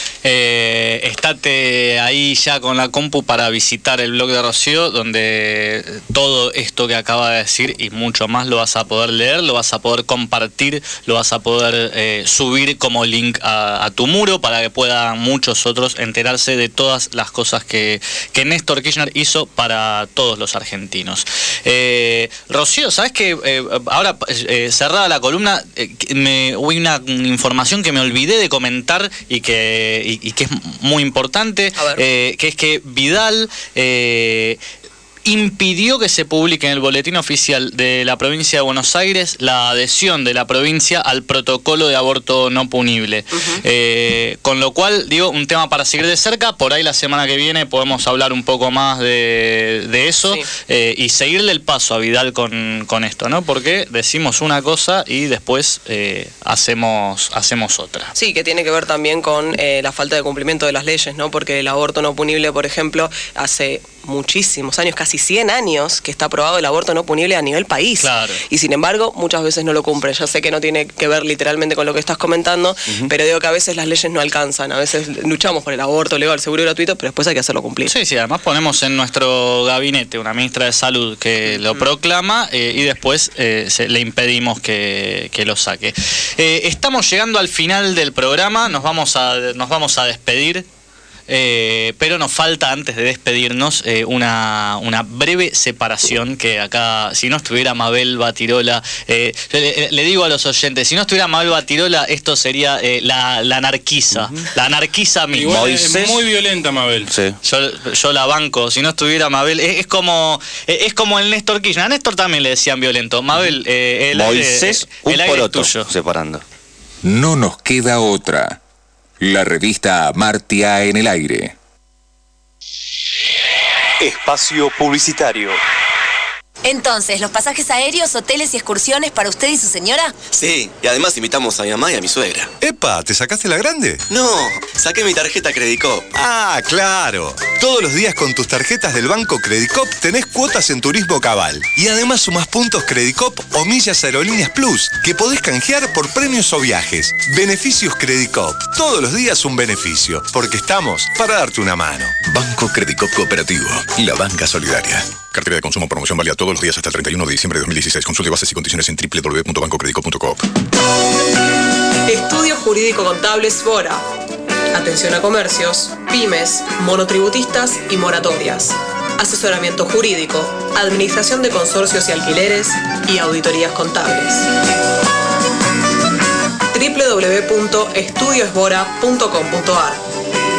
Estate ahí ya con la compu para visitar el blog de Rocío, donde todo esto que acaba de decir y mucho más lo vas a poder leer, lo vas a poder compartir, lo vas a poder subir como link a tu muro para que puedan muchos otros enterarse de todas las cosas que Néstor Kirchner hizo para todos los argentinos. Rocío, ¿sabes qué? Ahora, cerrada la columna, hubo una información que me olvidé de comentar y que es muy importante, que es que Vidal impidió que se publique en el boletín oficial de la provincia de Buenos Aires la adhesión de la provincia al protocolo de aborto no punible. Con lo cual, digo, un tema para seguir de cerca. Por ahí la semana que viene podemos hablar un poco más de eso, y seguirle el paso a Vidal con esto, ¿no? Porque decimos una cosa y después hacemos otra.
Sí, que tiene que ver también con la falta de cumplimiento de las leyes, ¿no? Porque el aborto no punible, por ejemplo, hace muchísimos años, casi 100 años, que está aprobado el aborto no punible a nivel país. Claro. Y sin embargo, muchas veces no lo cumple. Ya sé que no tiene que ver literalmente con lo que estás comentando, pero digo que a veces las leyes no alcanzan. A veces luchamos por el aborto legal, seguro y gratuito, pero después hay que hacerlo cumplir.
Sí, además ponemos en nuestro gabinete una ministra de Salud que lo proclama, y después le impedimos que lo saque. Estamos llegando al final del programa, nos vamos a despedir. pero nos falta, antes de despedirnos, una breve separación, que acá, si no estuviera Mabel Batirola, le digo a los oyentes, si no estuviera Mabel Batirola, esto sería la anarquiza, la anarquiza misma.
Igual es muy violenta Mabel.
Sí.
Yo la banco, si no estuviera Mabel, es como el Néstor Kirchner. A Néstor también le decían violento. Mabel,
Moisés, un
el aire
poroto,
es tuyo.
separando.
No nos queda otra. La revista Amartya en el aire.
Espacio publicitario.
Entonces, ¿los pasajes aéreos, hoteles y excursiones para usted y su señora?
Sí, y además invitamos a mi mamá y a mi suegra.
¡Epa! ¿Te sacaste la grande?
No, saqué mi tarjeta Credicop.
¡Ah, claro! Todos los días con tus tarjetas del banco Credicop tenés cuotas en turismo cabal. Y además sumás puntos Credicop o millas Aerolíneas Plus, que podés canjear por premios o viajes. Beneficios Credicop. Todos los días un beneficio, porque estamos para darte una mano.
Banco Credicop Cooperativo, la banca solidaria. Cartera de consumo, promoción válida todos los días hasta el 31 de diciembre de 2016. Consulte bases y condiciones en www.bancocredico.coop.
Estudio Jurídico Contable Sbora. Atención a comercios, pymes, monotributistas y moratorias. Asesoramiento jurídico, administración de consorcios y alquileres y auditorías contables. www.estudiosbora.com.ar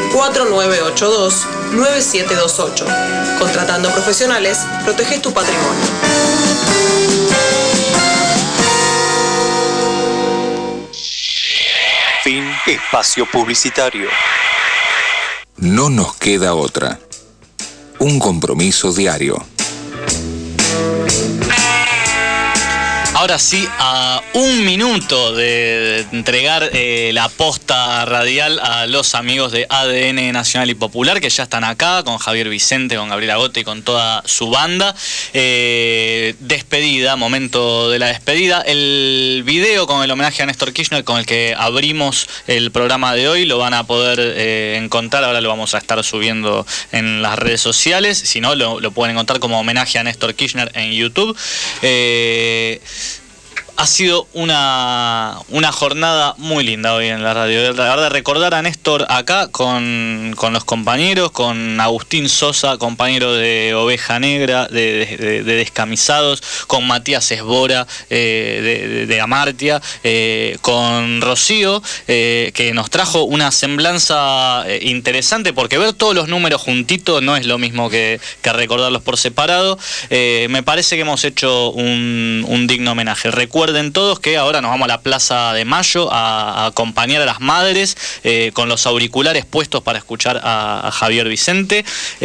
4982-9728. Contratando profesionales, proteges tu patrimonio.
Fin. Espacio publicitario.
No nos queda otra. Un compromiso diario.
Ahora sí, a un minuto de entregar la posta radial a los amigos de ADN Nacional y Popular, que ya están acá, con Javier Vicente, con Gabriela Gote y con toda su banda. Despedida, momento de la despedida. El video con el homenaje a Néstor Kirchner, con el que abrimos el programa de hoy, lo van a poder encontrar. Ahora lo vamos a estar subiendo en las redes sociales. Si no, lo pueden encontrar como homenaje a Néstor Kirchner en YouTube. Ha sido una jornada muy linda hoy en la radio. La verdad, recordar a Néstor acá con los compañeros, con Agustín Sosa, compañero de Oveja Negra, de Descamisados, con Matías Esbora, de Amartya, con Rocío, que nos trajo una semblanza interesante, porque ver todos los números juntitos no es lo mismo que recordarlos por separado. Me parece que hemos hecho un digno homenaje. Recuerden todos que ahora nos vamos a la Plaza de Mayo a acompañar a las madres con los auriculares puestos para escuchar a Javier Vicente,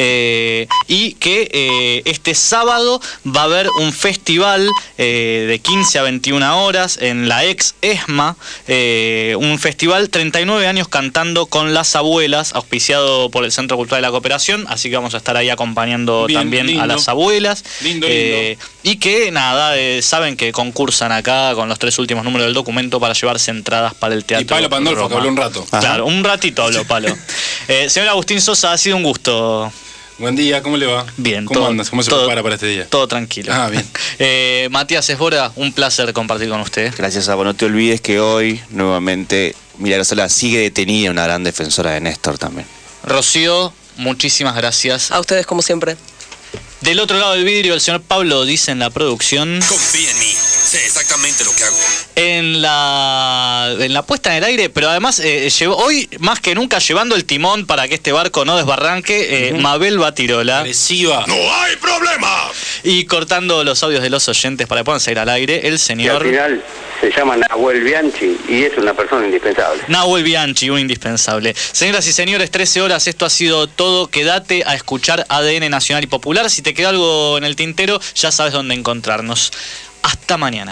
y que este sábado va a haber un festival de 15 a 21 horas en la ex ESMA, un festival 39 años cantando con las abuelas, auspiciado por el Centro Cultural de la Cooperación, así que vamos a estar ahí acompañando también lindo a las abuelas. Lindo. Y que nada, saben que concursan acá con los 3 últimos números del documento para llevarse entradas para el teatro.
Y Pablo Pandolfo,
Roma.
que habló un rato.
Claro, un ratito habló Pablo. Señor Agustín Sosa, ha sido un gusto.
Buen día, ¿cómo le va?
Bien.
¿Cómo andas? ¿Cómo se prepara para este día?
Todo tranquilo.
Ah, bien.
Matías Esbora, un placer compartir con usted.
Gracias, Abo. No te olvides que hoy, nuevamente, Milagro Sala sigue detenida, una gran defensora de Néstor también.
Rocío, muchísimas gracias.
A ustedes, como siempre.
Del otro lado del vidrio, el señor Pablo dice en la producción.
Confía en mí, sé exactamente lo que hago.
En la puesta en el aire, pero además hoy más que nunca llevando el timón para que este barco no desbarranque, Mabel Batirola.
Agresiva.
¡No hay problema!
Y cortando los audios de los oyentes para que puedan salir al aire, el señor.
Y al final se llama Nahuel Bianchi y es una persona indispensable.
Nahuel Bianchi, un indispensable. Señoras y señores, 13 horas, esto ha sido todo. Quédate a escuchar ADN Nacional y Popular. Si te queda algo en el tintero, ya sabes dónde encontrarnos. Hasta mañana.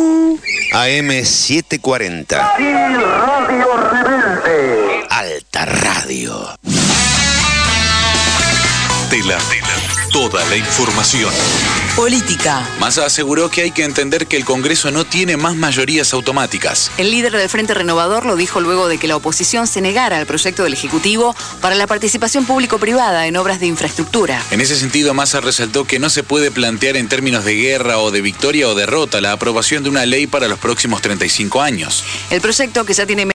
AM 740.
Radio Rebelde.
Alta Radio.
Tela. Toda la información.
Política.
Massa aseguró que hay que entender que el Congreso no tiene más mayorías automáticas.
El líder del Frente Renovador lo dijo luego de que la oposición se negara al proyecto del Ejecutivo para la participación público-privada en obras de infraestructura.
En ese sentido, Massa resaltó que no se puede plantear en términos de guerra o de victoria o derrota la aprobación de una ley para los próximos 35 años.
El proyecto, que ya tiene